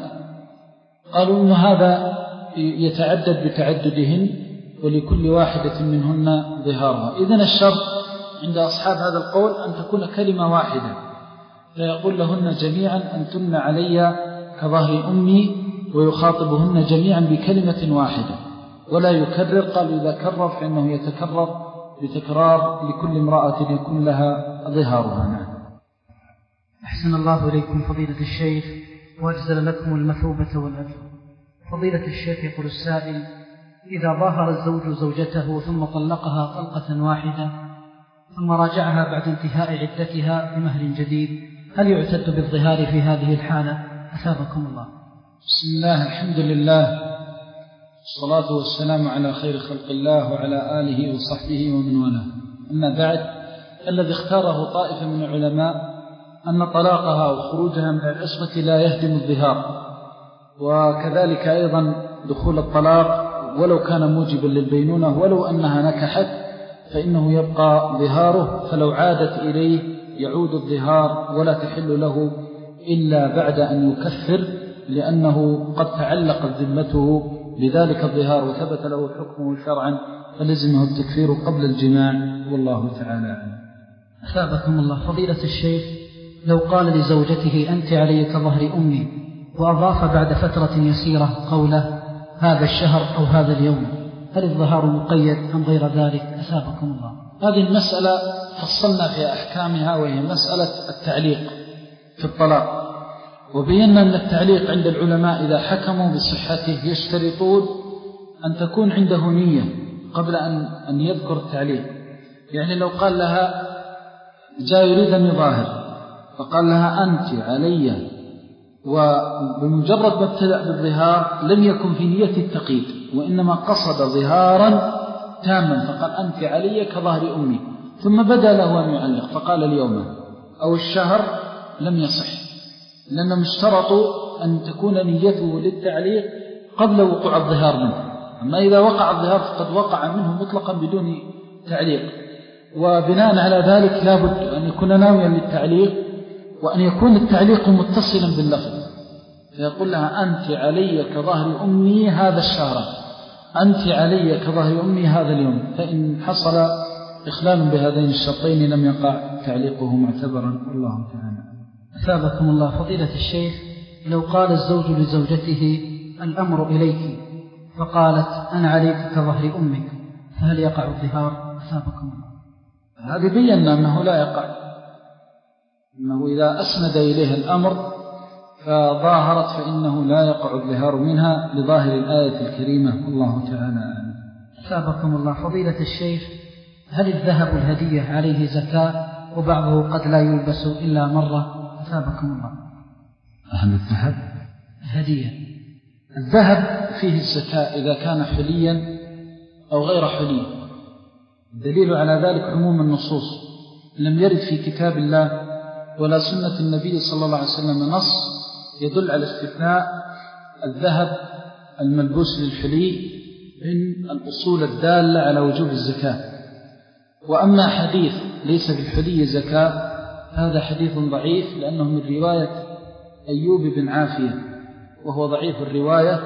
قالوا إن هذا يتعدد بتعددهن ولكل واحدة منهن ظهارها. إذن الشرط عند أصحاب هذا القول أن تكون كلمة واحدة، فيقول لهن جميعا أنتن علي كظهر أمي، ويخاطبهن جميعا بكلمة واحدة ولا يكرر. قال إذا كرر فإنه يتكرر بتكرار لكل امرأة يكون لها ظهارها. نعم. أحسن الله إليكم فضيلة الشيخ وأجزل لكم المثوبة والأجر. فضيلة الشيخ يقول السائل: إذا ظاهر الزوج زوجته ثم طلقها طلقة واحدة ثم راجعها بعد انتهاء عدتها بمهر جديد، هل يعتد بالظهار في هذه الحالة؟ أثابكم الله. بسم الله، الحمد لله، الصلاة والسلام على خير خلق الله وعلى آله وصحبه ومن والاه. أما بعد، الذي اختاره طائفة من العلماء أن طلاقها وخروجها من العصمة لا يهدم الظهار، وكذلك أيضا دخول الطلاق ولو كان موجبا للبينونة ولو أنها نكحت فإنه يبقى ظهاره، فلو عادت إليه يعود الظهار ولا تحل له إلا بعد أن يكفر، لأنه قد تعلقت ذمته بذلك الظهار وثبت له حكمه شرعا فلزمه التكفير قبل الجماع، والله تعالى أعلم. أثابكم الله. فضيلة الشيخ، لو قال لزوجته أنت علي كظهر أمي وأضاف بعد فترة يسيرة قوله هذا الشهر أو هذا اليوم، هل الظهار مقيد أم غير ذلك؟ أثابكم الله. هذه المسألة فصلنا في أحكامها، وهي مسألة التعليق في الطلاق، وبينا أن التعليق عند العلماء إذا حكموا بصحته يشترطون أن تكون عنده نية قبل أن, أن يذكر التعليق. يعني لو قال لها جاء يريد أن يظاهر فقال لها أنت علي، وبمجرد ما ابتدأ بالظهار لم يكن في نية التقييد وإنما قصد ظهارا تاما فقال أنت علي كظهر أمي، ثم بدأ له أن يعلق فقال اليوم أو الشهر، لم يصح، لأنهم اشترطوا أن تكون نيته للتعليق قبل وقوع الظهار منه. أما إذا وقع الظهار فقد وقع منه مطلقا بدون تعليق، وبناء على ذلك لابد أن يكون ناويا للتعليق، وأن يكون التعليق متصلا باللفظ، فيقول لها أنت علي كظهر أمي هذا الشهر، أنت علي كظهر أمي هذا اليوم. فإن حصل إخلال بهذين الشرطين لم يقع تعليقه معتبرا، والله تعالى. أثابكم الله فضيلة الشيخ، لو قال الزوج لزوجته الأمر إليك فقالت أنا عليك كظهر أمك، فهل يقع الظهار؟ أثابكم الله. هذه بينا أنه لا يقع، أنه إذا أسند إليها الأمر فظاهرت فإنه لا يقع الظهار منها لظاهر الآية الكريمة، والله تعالى. أثابكم الله فضيلة الشيخ، هل الذهب الهدية عليه زكاة وبعضه قد لا يلبس إلا مرة؟ أثابكم الله. أهم الذهب هدية. الذهب فيه الزكاة إذا كان حليا أو غير حلي. الدليل على ذلك عموم النصوص، لم يرد في كتاب الله ولا سنة النبي صلى الله عليه وسلم نص يدل على استثناء الذهب الملبوس للحلي من الأصول الدالة على وجوب الزكاة. وأما حديث ليس بالحلي زكاة هذا حديث ضعيف، لأنه من رواية أيوب بن عافية، وهو ضعيف الرواية،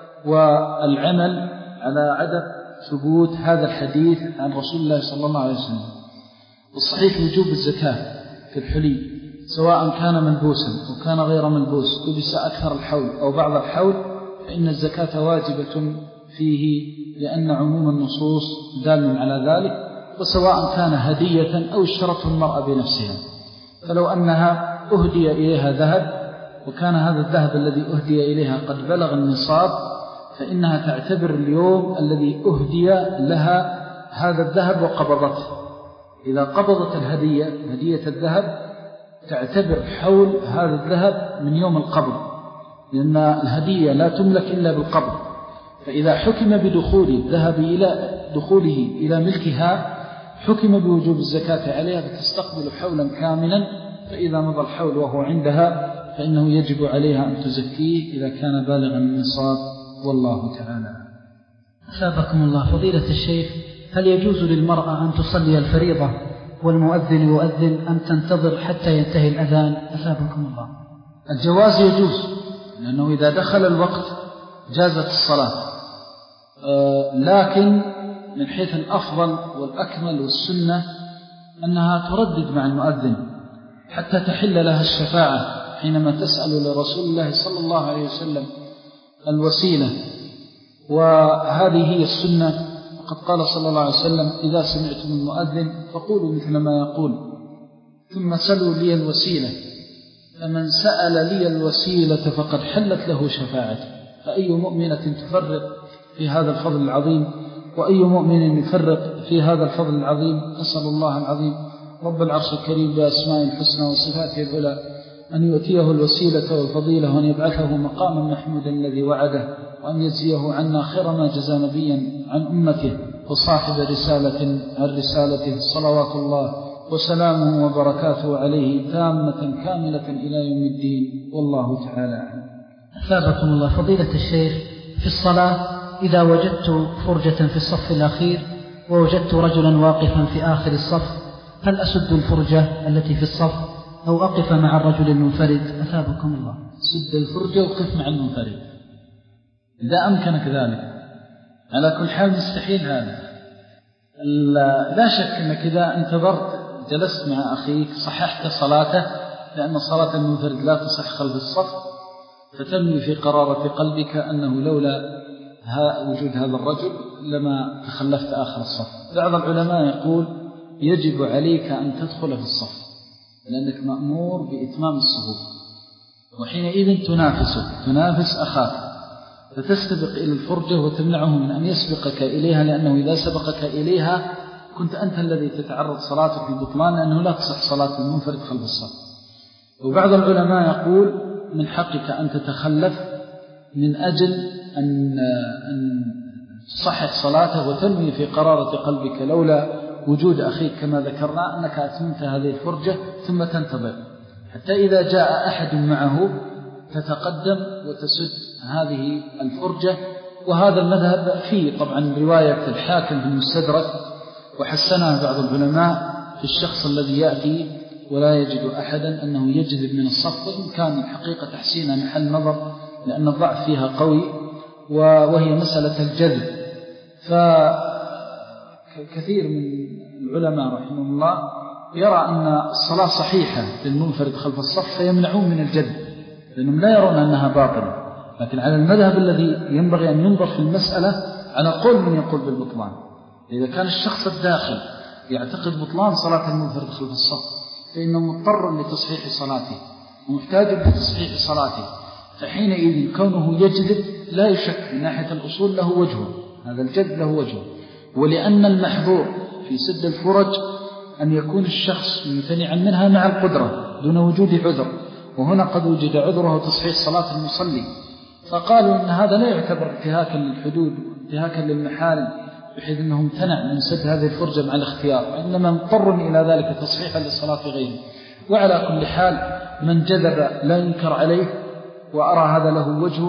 والعمل على عدم ثبوت هذا الحديث عن رسول الله صلى الله عليه وسلم. والصحيح وجوب الزكاة في الحلي سواء كان ملبوسا أو كان غير ملبوس، لبس أكثر الحول أو بعض الحول، فإن الزكاة واجبة فيه لأن عموم النصوص دال على ذلك. وسواء كان هدية أو اشترته المرأة بنفسها، فلو أنها أهدي إليها ذهب وكان هذا الذهب الذي أهدي إليها قد بلغ النصاب، فإنها تعتبر اليوم الذي أهدي لها هذا الذهب وقبضته. إذا قبضت الهدية هدية الذهب تعتبر حول هذا الذهب من يوم القبض، لأن الهدية لا تملك إلا بالقبض. فإذا حكم بدخول الذهب إلى دخوله إلى ملكها حكم بوجوب الزكاة عليها، فتستقبل حولا كاملا. فإذا مضى الحول وهو عندها فإنه يجب عليها أن تزكيه إذا كان بالغا النصاب، والله تعالى. أثابكم الله فضيلة الشيخ، هل يجوز للمرأة أن تصلي الفريضة والمؤذن يؤذن أم تنتظر حتى ينتهي الأذان؟ أثابكم الله. الجواز يجوز، لأنه إذا دخل الوقت جازت الصلاة، أه لكن من حيث الأفضل والأكمل والسنة أنها تردد مع المؤذن حتى تحل لها الشفاعة حينما تسأل لرسول الله صلى الله عليه وسلم الوسيلة. وهذه هي السنة، وقد قال صلى الله عليه وسلم إذا سمعتم المؤذن فقولوا مثل ما يقول ثم سلوا لي الوسيلة، فمن سأل لي الوسيلة فقد حلت له شفاعته. فأي مؤمنة تفرق في هذا الفضل العظيم، وأي مؤمن يفرق في هذا الفضل العظيم. نسأل الله العظيم رب العرش الكريم بأسماء الحسنى وصفاته العلى أن يؤتيه الوسيلة والفضيلة، وأن يبعثه مقاما محمودا الذي وعده، وأن يجزيه عنا خير ما جزى نبيا عن أمته وصاحب رسالة عن رسالته، صلوات الله وسلامه وبركاته عليه تامة كاملة إلى يوم الدين، والله تعالى أعلم. أثابكم الله فضيلة الشيخ، في الصلاة إذا وجدت فرجة في الصف الأخير ووجدت رجلا واقفا في آخر الصف، هل أسد الفرجة التي في الصف أو أقف مع الرجل المنفرد؟ أثابكم الله. سد الفرجة وقف مع المنفرد إذا أمكنك ذلك. على كل حال مستحيل هذا. لا شك أنك إذا انتظرت جلست مع أخيك صححت صلاته، لأن صلاة المنفرد لا تصح خلف الصف، فتنوي في قرارة قلبك أنه لولا وجود هذا الرجل لما تخلفت آخر الصف. بعض العلماء يقول يجب عليك أن تدخل في الصف، لأنك مأمور بإتمام الصفوف، وحينئذ تنافسه تنافس أخاك، فتستبق إلى الفرجة وتمنعه من أن يسبقك إليها، لأنه إذا سبقك إليها كنت أنت الذي تتعرض صلاتك للبطلان، لأنه لا تصح صلاة المنفرد خلف الصف. وبعض العلماء يقول من حقك أن تتخلف من أجل أن تصحح صلاته وتنوي في قرارة قلبك لولا وجود أخيك كما ذكرنا أنك أتممت هذه الفرجة، ثم تنتظر حتى إذا جاء أحد معه تتقدم وتسد هذه الفرجة. وهذا المذهب فيه طبعا رواية الحاكم في المستدرك وحسنها بعض العلماء في الشخص الذي يأتي ولا يجد أحدا أنه يجذب من الصف، وإن كان الحقيقة تحسينها محل نظر لأن الضعف فيها قوي، وهي مسألة الجذب. فكثير من العلماء رحمه الله يرى أن الصلاة صحيحة للمنفرد خلف الصف فيمنعون من الجذب لأنهم لا يرون أنها باطلة. لكن على المذهب الذي ينبغي أن ينظر في المسألة على قول من يقول بالبطلان. إذا كان الشخص الداخل يعتقد بطلان صلاة المنفرد خلف الصف فإنه مضطر لتصحيح صلاته ومحتاج لتصحيح صلاته، فحينئذ كونه يجذب لا يشك من ناحية الأصول له وجهه، هذا الجذب له وجهه. ولأن المحظور في سد الفرج أن يكون الشخص ممتنعا منها مع القدرة دون وجود عذر، وهنا قد وجد عذره تصحيح صلاة المصلي، فقالوا أن هذا لا يعتبر انتهاكا للحدود وانتهاكا للمحارم بحيث أنه امتنع من سد هذه الفرجة مع الاختيار، وإنما مضطر إلى ذلك تصحيحا للصلاة غيره. وعلى كل حال من جذب لا ينكر عليه، وأرى هذا له وجهه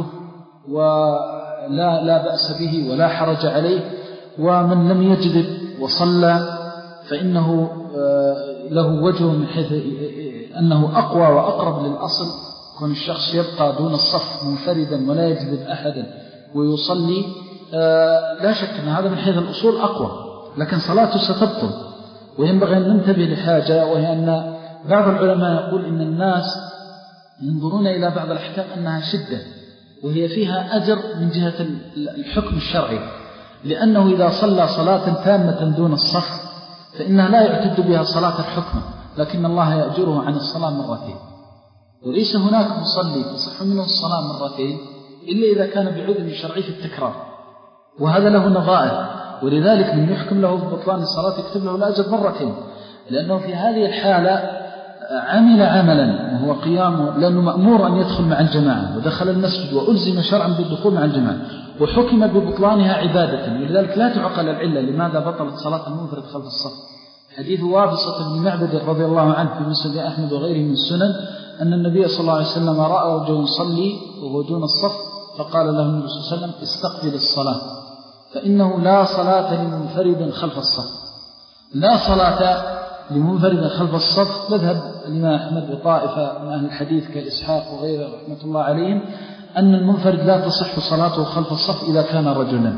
ولا لا بأس به ولا حرج عليه. ومن لم يجذب وصلى فإنه له وجه من حيث أنه أقوى وأقرب للأصل، كون الشخص يبقى دون الصف منفردا ولا يجذب أحدا ويصلي، لا شك أن هذا من حيث الأصول أقوى، لكن صلاته ستبطل. وينبغي أن ننتبه لحاجة، وهي أن بعض العلماء يقول إن الناس ينظرون إلى بعض الأحكام أنها شدة، وهي فيها أجر من جهة الحكم الشرعي، لأنه إذا صلى صلاة تامة دون الصف فإنها لا يعتد بها صلاة الحكم، لكن الله يأجره عن الصلاة مرتين. وليس هناك مصلي تصح منه الصلاة مرتين إلا إذا كان بعذر شرعي في التكرار، وهذا له نظائر. ولذلك من يحكم له ببطلان الصلاة يكتب له الأجر مرتين، لأنه في هذه الحالة عمل عملا وهو قيامه، لأنه مأمور أن يدخل مع الجماعة ودخل المسجد وألزم شرعا بالدخول مع الجماعة، وحكم ببطلانها عبادة. ولذلك لا تعقل العلة لماذا بطلت صلاة المنفرد خلف الصف. حديث وابصة بن معبد رضي الله عنه في مسند أحمد وغيره من السنن أن النبي صلى الله عليه وسلم رأى رجلا يصلي وهو دون الصف، فقال له النبي صلى الله عليه وسلم استقبل الصلاة فإنه لا صلاة لمنفرد خلف الصف. لا صلاة لمنفرد خلف الصف مذهب الإمام أحمد وطائفة من أهل الحديث كإسحاق وغيره رحمة الله عليهم، أن المنفرد لا تصح صلاته خلف الصف إذا كان رجلا.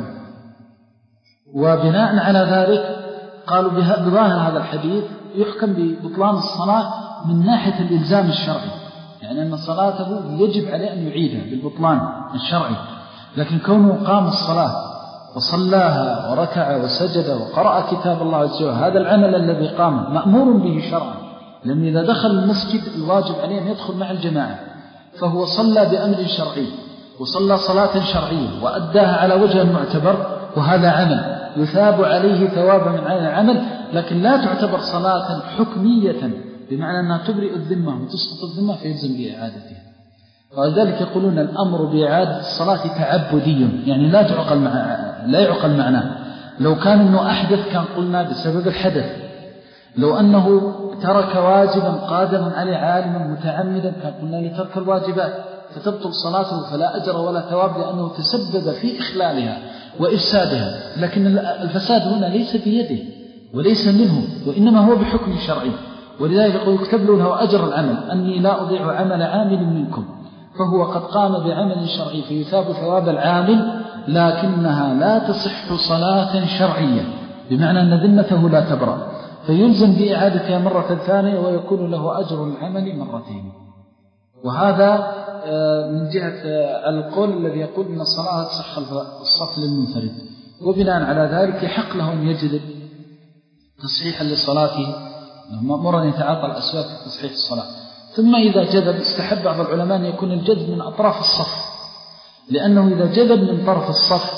وبناء على ذلك قالوا بظاهر هذا الحديث يحكم ببطلان الصلاة من ناحية الإلزام الشرعي، يعني أن صلاته يجب عليه أن يعيدها بالبطلان الشرعي، لكن كونه قام الصلاة وصلاها وركع وسجد وقرأ كتاب الله عز وجل، هذا العمل الذي قام مأمور به شرعا، لأن إذا دخل المسجد الواجب عليه أن يدخل مع الجماعة، فهو صلى بأمر شرعي وصلى صلاة شرعية وأداها على وجه المعتبر، وهذا عمل يثاب عليه ثوابا من عين العمل، لكن لا تعتبر صلاة حكمية بمعنى أنها تبرئ الذمة وتسقط الذمة فيلزم بإعادتها. ولذلك يقولون الأمر بإعادة الصلاة تعبدي، يعني لا تعقل مع لا يعقل معناه. لو كان أنه أحدث كان قلنا بسبب الحدث، لو أنه ترك واجبا قادما عليه عالما متعمدا كان قلنا لترك الواجبات فتبطل صلاته فلا أجر ولا ثواب، لأنه تسبب في إخلالها وإفسادها. لكن الفساد هنا ليس بيده وليس منه، وإنما هو بحكم شرعي. ولذلك يقول يكتب له أجر العمل، أني لا أضيع عمل عامل منكم، فهو قد قام بعمل شرعي فيثاب ثواب العامل، لكنها لا تصح صلاة شرعية، بمعنى أن ذمته لا تبرأ، فيلزم بإعادتها مرة ثانية ويكون له أجر العمل مرتين. وهذا من جهة القول الذي يقول أن الصلاة تصح خلف الصف للمنفرد. وبناء على ذلك يحق له أن يجذب تصحيحا لصلاته، مأمورا يتعاطى الأسباب في تصحيح الصلاة. ثم إذا جذب استحب بعض العلماء أن يكون الجذب من أطراف الصف، لأنه إذا جذب من طرف الصف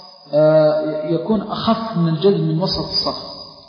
يكون أخف من الجذب من وسط الصف،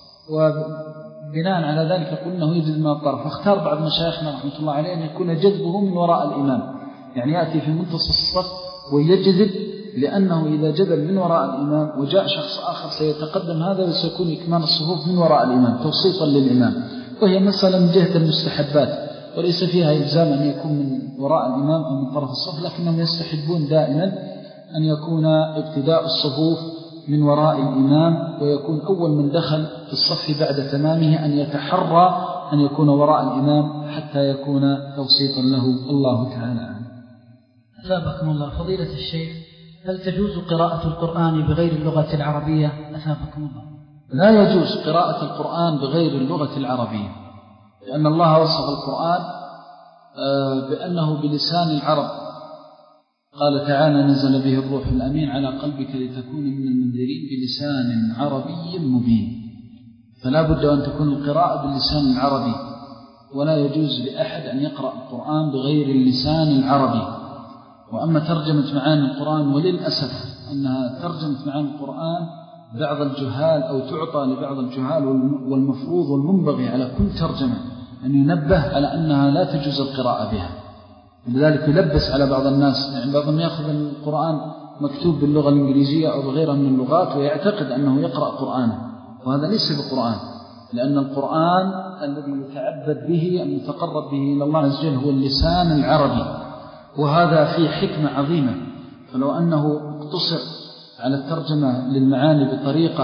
وبناء على ذلك يقول أنه يجذب من الطرف. فاختار بعض مشايخنا رحمة الله عليه أن يكون جذبه من وراء الإمام، يعني يأتي في منتصف الصف ويجذب، لأنه إذا جذب من وراء الإمام وجاء شخص آخر سيتقدم هذا وسيكون إكمال الصفوف من وراء الإمام توسيطا للإمام. وهي مسألة من جهة المستحبات، وليس فيها إلزام أن يكون من وراء الإمام أو من طرف الصف، لكنهم يستحبون دائما أن يكون ابتداء الصفوف من وراء الإمام، ويكون أول من دخل في الصف بعد تمامه أن يتحرى أن يكون وراء الإمام حتى يكون توسيطا له. الله تعالى. أثابكم الله فضيلة الشيخ، هل تجوز قراءة القرآن بغير اللغة العربية؟ أثابكم الله. لا يجوز قراءة القرآن بغير اللغة العربية، لأن الله وصف القرآن بأنه بلسان العرب. قال تعالى: نزل به الروح الأمين على قلبك لتكون من المنذرين بلسان عربي مبين. فلا بد أن تكون القراءة باللسان العربي، ولا يجوز لأحد أن يقرأ القرآن بغير اللسان العربي. وأما ترجمة معاني القرآن، وللأسف أنها ترجمة معاني القرآن بعض الجهال أو تعطى لبعض الجهال، والمفروض والمنبغي على كل ترجمة أن ينبه على أنها لا تجوز القراءة بها. لذلك يلبس على بعض الناس، يعني بعضهم يأخذ القرآن مكتوب باللغة الإنجليزية أو بغيرها من اللغات ويعتقد أنه يقرأ قرآن، وهذا ليس بقرآن، لأن القرآن الذي يتعبد به المتقرب به إلى الله عز وجل هو اللسان العربي، وهذا فيه حكمة عظيمة. فلو أنه اقتصر على الترجمة للمعاني بطريقة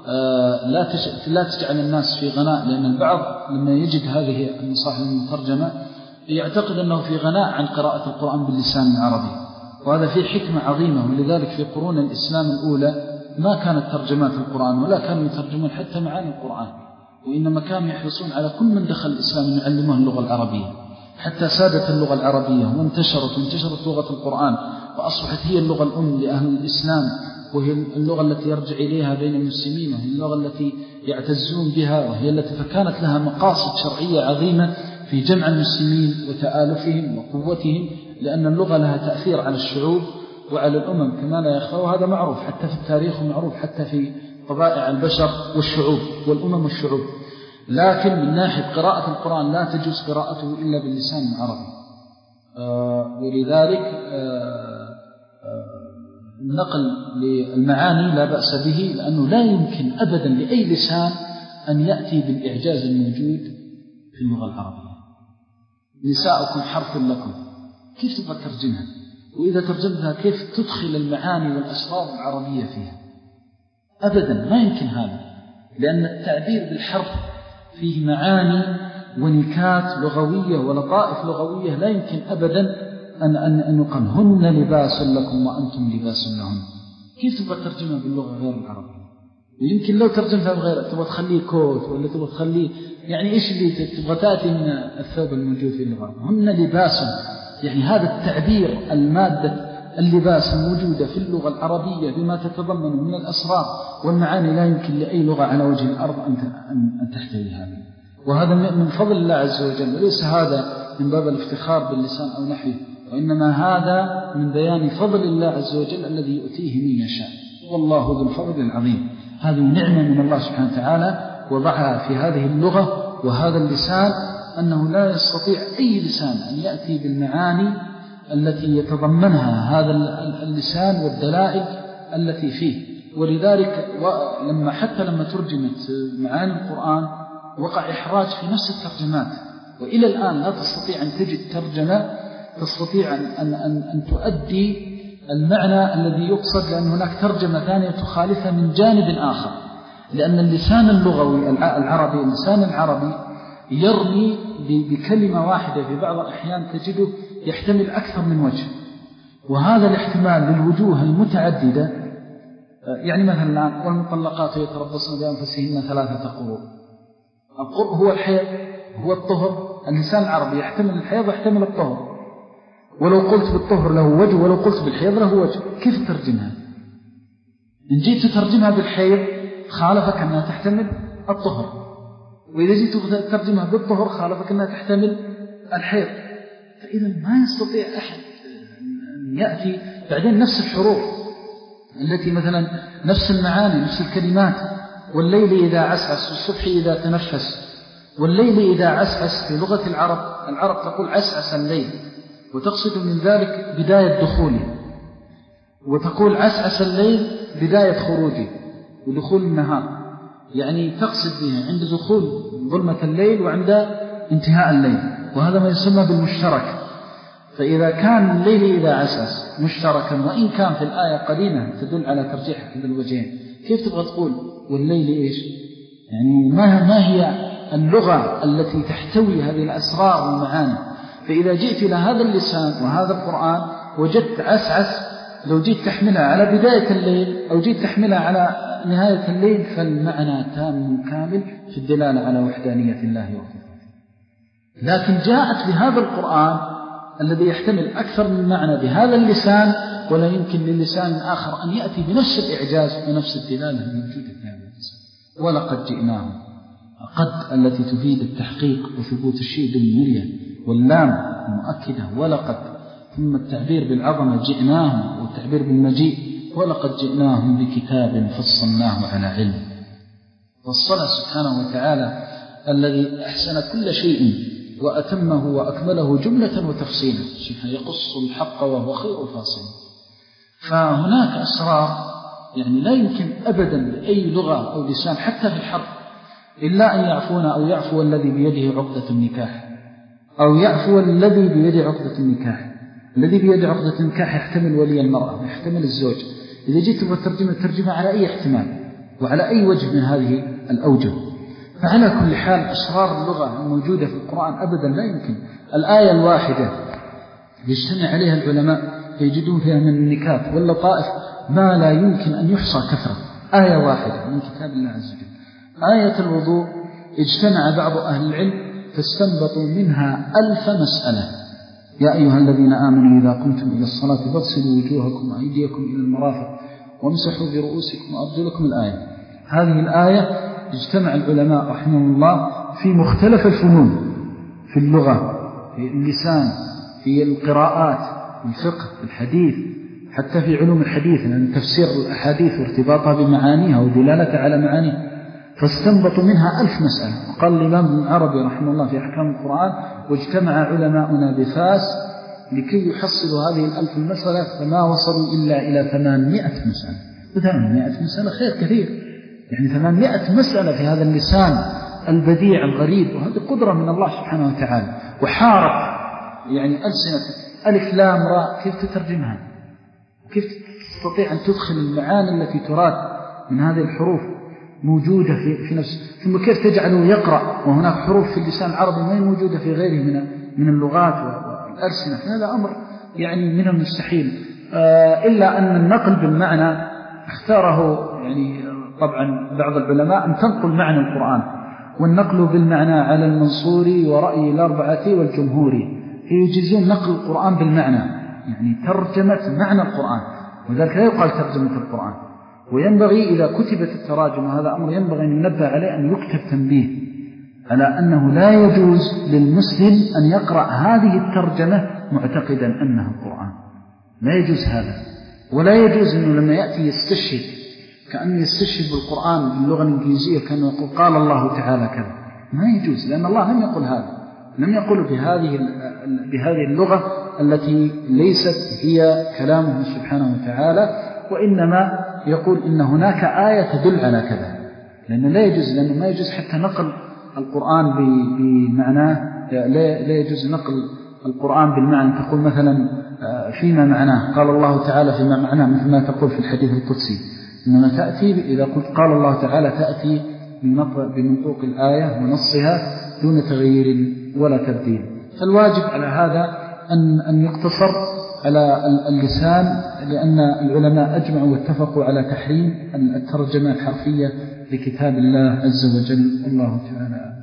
لا تجعل الناس في غناء، لأن البعض لما يجد هذه النصائح المترجمة يعتقد أنه في غناء عن قراءة القرآن باللسان العربي، وهذا فيه حكمة عظيمة. ولذلك في قرون الإسلام الأولى ما كانت ترجمات القرآن ولا كانوا يترجمون حتى معاني القرآن، وإنما كانوا يحرصون على كل من دخل الإسلام أن يعلمه اللغة العربية، حتى سادت اللغة العربية وانتشرت وانتشرت لغة القرآن، وأصبحت هي اللغة الأم لأهل الإسلام، وهي اللغة التي يرجع إليها بين المسلمين، وهي اللغة التي يعتزون بها، وهي التي فكانت لها مقاصد شرعية عظيمة في جمع المسلمين وتآلفهم وقوتهم، لأن اللغة لها تأثير على الشعوب وعلى الأمم كما لا يخفى، وهذا معروف حتى في التاريخ ومعروف حتى في طبائع البشر والشعوب والأمم والشعوب. لكن من ناحية قراءة القرآن لا تجوز قراءته إلا باللسان العربي. آه ولذلك آه آه النقل للمعاني لا بأس به، لأنه لا يمكن أبدا لأي لسان أن يأتي بالإعجاز الموجود في اللغة العربية. نساؤكم حرف لكم، كيف تبقى ترجمها؟ وإذا ترجمتها كيف تدخل المعاني والأسرار العربية فيها؟ أبدا ما يمكن هذا، لأن التعبير بالحرف فيه معاني ونكات لغوية ولطائف لغوية لا يمكن أبدا أن أن أن يقال هن لباس لكم وأنتم لباس لهم. كيف تبغى ترجمها باللغة غير العربية؟ ويمكن لو ترجمتها بغير تبغى تخليه كوت ولا تبغى تخليه يعني إيش اللي تبغى تأتي من الثوب الموجود في اللغة؟ هن لباس، يعني هذا التعبير المادة اللباس الموجودة في اللغة العربية بما تتضمن من الأسرار والمعاني لا يمكن لأي لغة على وجه الأرض أن تحتوي هذا. وهذا من فضل الله عز وجل، وليس هذا من باب الافتخار باللسان أو نحوه، وإنما هذا من بيان فضل الله عز وجل الذي يؤتيه من يشاء، والله ذو الفضل العظيم. هذه نعمة من الله سبحانه وتعالى وضعها في هذه اللغة وهذا اللسان، أنه لا يستطيع أي لسان أن يأتي بالمعاني التي يتضمنها هذا اللسان والدلائل التي فيه. ولذلك لما حتى لما ترجمت معاني القرآن وقع إحراج في نفس الترجمات، وإلى الآن لا تستطيع أن تجد ترجمة تستطيع أن, أن, أن, أن تؤدي المعنى الذي يقصد، لأن هناك ترجمة ثانية تخالفها من جانب آخر، لأن اللسان اللغوي العربي اللسان العربي يرمي بكلمة واحدة في بعض الأحيان تجده يحتمل أكثر من وجه، وهذا الاحتمال للوجوه المتعددة. يعني مثلا الآن والمطلقات يتربصن بأنفسهن ثلاثة قروء، القرء هو الحيض هو الطهر، اللسان العربي يحتمل الحيض ويحتمل الطهر، ولو قلت بالطهر له وجه ولو قلت بالحيض له وجه. كيف ترجمها؟ إن جيت تترجمها بالحيض خالفك أنها تحتمل الطهر، وإذا جيت تترجمها بالطهر خالفك أنها تحتمل الحيض. فإذا ما يستطيع أحد أن يأتي بعدين نفس الحروف التي مثلا نفس المعاني نفس الكلمات، والليل إذا عسعس والصبح إذا تنفس. والليل إذا عسعس في لغة العرب العرب تقول عسعس الليل، وتقصد من ذلك بداية دخوله، وتقول عسعس الليل بداية خروجه ودخول النهار، يعني تقصد بها عند دخول ظلمة الليل وعند انتهاء الليل. وهذا ما يسمى بالمشترك. فإذا كان الليل إذا عسعس مشتركا وإن كان في الآية قرينة تدل على ترجيح هذا الوجهين، كيف تبغى تقول والليل إيش؟ يعني ما ما هي اللغة التي تحتوي هذه الأسرار والمعاني؟ فإذا جئت إلى هذا اللسان وهذا القرآن وجدت عسعس، لو جيت تحملها على بداية الليل أو جيت تحملها على نهاية الليل فالمعنى تام كامل في الدلالة على وحدانية الله وصفاته. لكن جاءت بهذا القرآن الذي يحتمل أكثر من معنى بهذا اللسان، ولا يمكن للسان آخر أن يأتي بنفس الإعجاز ونفس الدلالة الموجودة في هذا اللسان. ولقد جئناهم، قد التي تفيد التحقيق وثبوت الشيء بالمرية، واللام المؤكدة ولقد، ثم التعبير بالعظمة جئناهم والتعبير بالمجيء، ولقد جئناهم بكتاب فصلناه على علم. فصل سبحانه وتعالى الذي أحسن كل شيء وأتمه وأكمله جملة وتفصيلا، يقص الحق وهو خير فاصل. فهناك أسرار يعني لا يمكن أبدا لأي لغة أو لسان حتى في الحرب إلا أن يعفونا أو يعفو الذي بيده عقدة النكاح، أو يعفو الذي بيده عقدة النكاح. الذي بيده عقدة النكاح يحتمل ولي المرأة ويحتمل الزوج. إذا جئت بالترجمة ترجمة على أي احتمال وعلى أي وجه من هذه الأوجه. فعلى كل حال أسرار اللغة الموجودة في القرآن أبدا لا يمكن. الآية الواحدة يجتمع عليها العلماء فيجدون فيها من النكات واللطائف ما لا يمكن أن يحصى كثرة. آية واحدة من كتاب الله عز وجل. آية الوضوء اجتمع بعض أهل العلم فاستنبطوا منها ألف مسألة. يا أيها الذين آمنوا إذا قمتم إلى الصلاة فاغسلوا وجوهكم وأيديكم إلى المرافق وامسحوا برؤوسكم وأرجلكم. الآية هذه الآية اجتمع العلماء رحمهم الله في مختلف الفنون، في اللغة، في اللسان، في القراءات، في الفقه، في الحديث، حتى في علوم الحديث لأن تفسير الأحاديث وارتباطها بمعانيها ودلالة على معانيها، فاستنبطوا منها ألف مسألة. وقال الإمام ابن العربي رحمه الله في أحكام القرآن: واجتمع علماؤنا بفاس لكي يحصلوا هذه الألف المسألة فما وصلوا إلا إلى ثمانمائة مسألة. وثمانمائة مسألة خير كثير، يعني ثمانمائة مسألة في هذا اللسان البديع الغريب، وهذه قدرة من الله سبحانه وتعالى. وحارب يعني ألسنة ألف لام راء، كيف تترجمها؟ كيف تستطيع أن تدخل المعاني التي تراد من هذه الحروف موجودة في, في نفسه؟ ثم كيف تجعله يقرأ وهناك حروف في اللسان العربي ما هي موجودة في غيره من من اللغات والألسنة؟ هذا أمر يعني من المستحيل. آه إلا أن النقل بالمعنى اختاره يعني طبعا بعض العلماء أن تنقل معنى القرآن، والنقل بالمعنى على المنصوري ورأي الأربعة والجمهوري يجيزون نقل القرآن بالمعنى، يعني ترجمة معنى القرآن، وذلك لا يقال ترجمة القرآن. وينبغي إذا كتبت التراجم، هذا أمر ينبغي أن ينبه عليه، أن يكتب تنبيه على أنه لا يجوز للمسلم أن يقرأ هذه الترجمة معتقدا أنها القرآن، لا يجوز هذا. ولا يجوز أنه لما يأتي يستشهد كأنه يستشهد بالقرآن باللغة الإنجليزية كأنه يقول قال الله تعالى كذا، ما يجوز، لأن الله لم يقل هذا، لم يقل بهذه بهذه اللغة التي ليست هي كلامه سبحانه وتعالى، وإنما يقول إن هناك آية تدل على كذا، لأنه لا يجوز، لأنه ما يجوز حتى نقل القرآن بمعناه، لا يجوز نقل القرآن بالمعنى تقول مثلا فيما معناه قال الله تعالى فيما معناه، مثل ما تقول في الحديث القدسي، إنما تأتي إذا قلت قال الله تعالى تأتي بمنطوق الآية ونصها دون تغيير ولا تبديل. فالواجب على هذا أن أن يقتصر على اللسان، لأن العلماء أجمعوا واتفقوا على تحريم الترجمة الحرفية لكتاب الله عز وجل. الله تعالى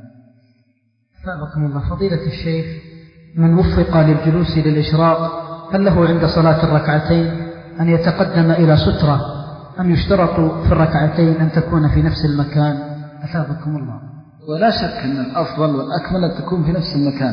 سابقكم الله. فضيلة الشيخ، من وفق للجلوس للإشراق هل له عند صلاة الركعتين أن يتقدم إلى سترة أم يشترط في الركعتين أن تكون في نفس المكان؟ أثابكم الله. ولا شك أن الأفضل والأكمل أن تكون في نفس المكان.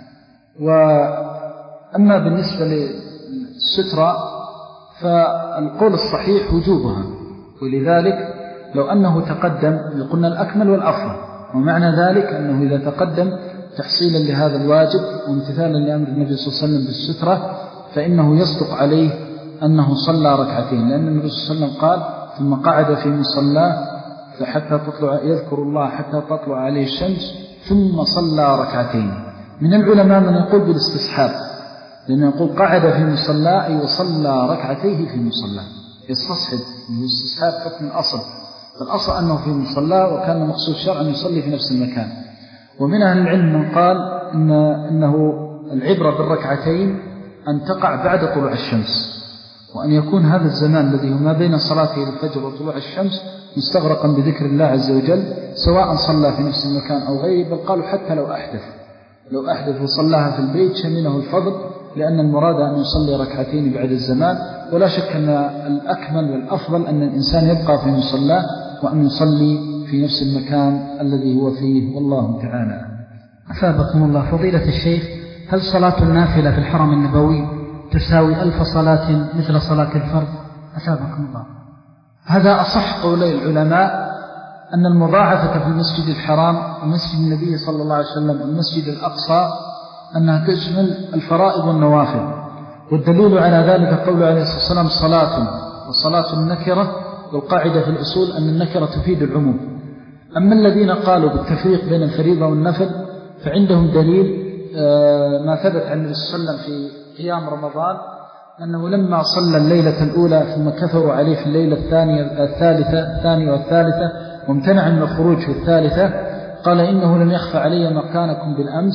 وأما بالنسبة للسترة فالقول الصحيح وجوبها، ولذلك لو أنه تقدم قلنا الأكمل والأفضل، ومعنى ذلك أنه إذا تقدم تحصيلا لهذا الواجب وامتثالا لأمر النبي صلى الله عليه وسلم بالسترة فإنه يصدق عليه أنه صلى ركعتين، لأن النبي صلى الله عليه وسلم قال ثم قعد في مصلاه فحتى تطلع يذكر الله حتى تطلع عليه الشمس ثم صلى ركعتين. من العلماء من يقول بالاستصحاب، لأنه يقول قعد في مصلى أي وصلى ركعتيه في مصلى، يستصحب الاستصحاب حكم الأصل، فالأصل أنه في مصلى وكان مقصود شرعا يصلي في نفس المكان. ومن أهل العلم من قال إن إنه العبرة بالركعتين أن تقع بعد طلوع الشمس، وأن يكون هذا الزمان الذي هو ما بين صلاته الفجر وطلوع الشمس مستغرقا بذكر الله عز وجل، سواء صلى في نفس المكان أو غيره، بل قالوا حتى لو أحدث لو أحدث وصلاها في البيت شمله الفضل، لأن المراد أن يصلي ركعتين بعد الزمان. ولا شك أن الأكمل والأفضل أن الإنسان يبقى في مصلاه وأن يصلي في نفس المكان الذي هو فيه، والله تعالى. أثابكم الله فضيلة الشيخ، هل صلاة النافلة في الحرم النبوي تساوي ألف صلاة مثل صلاة الفرض؟ أثابكم الله. هذا أصح قولي العلماء، أن المضاعفة في المسجد الحرام ومسجد النبي صلى الله عليه وسلم والمسجد الأقصى أنها تشمل الفرائض والنوافل، والدليل على ذلك قول عليه الصلاة والسلام صلاة وصلاة النكرة، والقاعدة في الأصول أن النكرة تفيد العموم. أما الذين قالوا بالتفريق بين الفريضة والنفل فعندهم دليل ما ثبت عن النبي صلى الله عليه وسلم في قيام رمضان أنه لما صلى الليلة الأولى ثم كثروا عليه في الليلة الثانية الثالثة الثانية والثالثة وامتنع من الخروج في الثالثة، قال إنه لم يخفى علي مكانكم بالأمس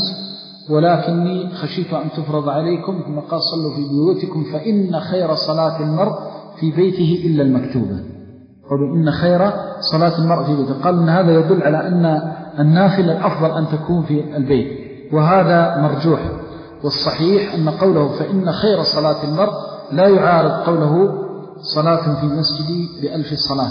ولكني خشيت أن تفرض عليكم، ثم قال صلوا في بيوتكم فإن خير صلاة المرء في بيته إلا المكتوبة. قالوا إن خير صلاة المرء في بيته، قال إن هذا يدل على أن النافلة الأفضل أن تكون في البيت، وهذا مرجوح. والصحيح أن قوله فإن خير صلاة المرء لا يعارض قوله صلاة في مسجدي بألف صلاة،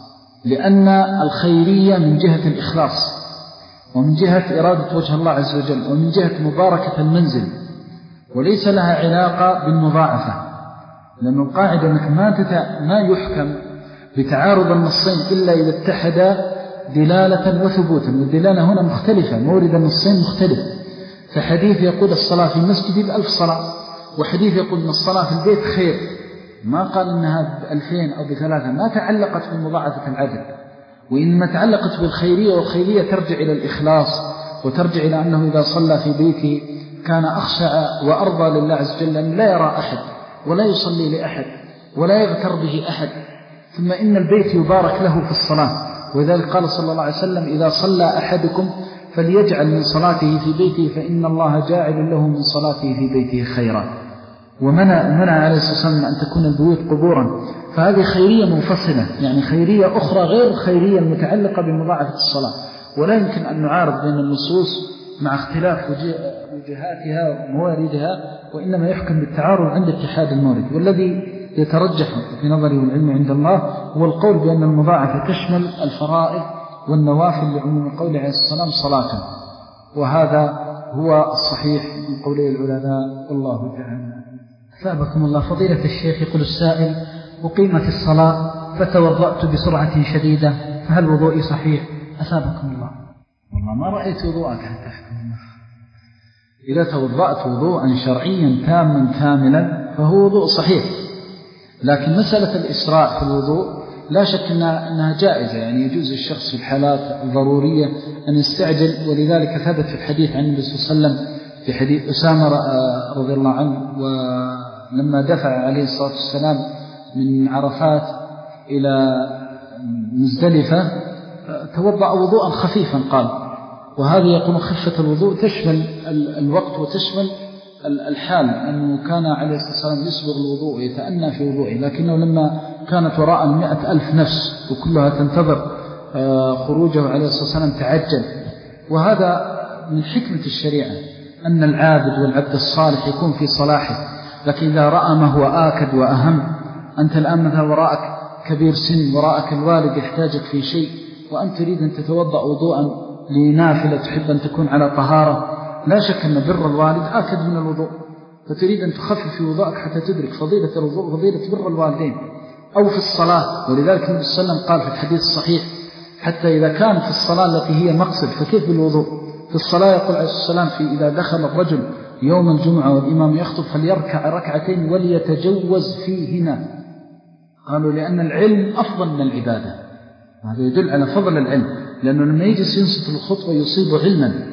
لأن الخيرية من جهة الإخلاص ومن جهة إرادة وجه الله عز وجل ومن جهة مباركة المنزل، وليس لها علاقة بالمضاعفة، لأن القاعدة أنك ما, تتع... ما يحكم بتعارض النصين إلا إذا اتحد دلالة وثبوتا، والدلالة هنا مختلفة، مورد النصين مختلف. فحديث يقول الصلاة في المسجد بألف صلاة، وحديث يقول أن الصلاة في البيت خير، ما قال إنها بألفين أو بثلاثة، ما تعلقت بمضاعفة العدد، وإنما تعلقت بالخيرية، والخيرية ترجع إلى الإخلاص، وترجع إلى أنه إذا صلى في بيته كان أخشع وأرضى لله عز وجل، أن لا يرى أحد ولا يصلي لأحد ولا يغتر به أحد، ثم إن البيت يبارك له في الصلاة. وذلك قال صلى الله عليه وسلم إذا صلى أحدكم فليجعل من صلاته في بيته فإن الله جاعل له من صلاته في بيته خيرا. ومنع منع عليه الصلاة والسلام أن تكون البيوت قبورا، فهذه خيرية منفصلة، يعني خيرية أخرى غير خيرية المتعلقة بمضاعفة الصلاة، ولا يمكن أن نعارض بين النصوص مع اختلاف وجهاتها ومواردها، وإنما يحكم بالتعارض عند اتحاد المورد. والذي يترجح في نظري والعلم عند الله هو القول بأن المضاعفة تشمل الفرائض والنوافل لعموم قول عليه الصلاة والسلام صلاة، وهذا هو الصحيح من قولي العلماء، والله تعالى. ثابكم الله فضيلة الشيخ، يقول السائل أقيمت الصلاة فتوضأت بسرعة شديدة فهل وضوئي صحيح؟ أثابكم الله. والله ما رأيت وضوءك حتى أحكم الله. إذا توضأت وضوءا شرعيا تاما كاملا فهو وضوء صحيح، لكن مسألة الإسراع في الوضوء لا شك أنها جائزة، يعني يجوز الشخص في الحالات الضرورية أن يستعجل، ولذلك ثبت في الحديث عن النبي صلى الله عليه وسلم في حديث أسامة رضي الله عنه، ولما دفع عليه الصلاة والسلام من عرفات إلى مزدلفة توضأ وضوءا خفيفا قال، وهذه يقول خفة الوضوء تشمل الوقت وتشمل الحال، أنه كان عليه الصلاة والسلام يسبغ الوضوء ويتأنى في وضوءه، لكنه لما كانت وراء المئة ألف نفس وكلها تنتظر خروجه عليه الصلاة والسلام تعجل. وهذا من حكمة الشريعة أن العابد والعبد الصالح يكون في صلاحه، لكن إذا رأى ما هو آكد وأهم، أنت الآن مثلا وراءك كبير سن، وراءك الوالد يحتاجك في شيء، وأنت تريد أن تتوضأ وضوءا لنافلة تحب أن تكون على طهارة، لا شك أن بر الوالد آكد من الوضوء، فتريد أن تخفف في وضوءك حتى تدرك فضيلة الوضوء فضيلة بر الوالدين. أو في الصلاة، ولذلك النبي صلى الله عليه وسلم قال في الحديث الصحيح حتى إذا كان في الصلاة التي هي مقصد فكيف بالوضوء؟ في الصلاة يقول عليه الصلاة والسلام في إذا دخل الرجل يوم الجمعة والإمام يخطب فليركع ركعتين وليتجوز فيهما، قالوا لأن العلم أفضل من العبادة، هذا يدل على فضل العلم، لأنه لما يجلس ينصت الخطبة يصيب علما،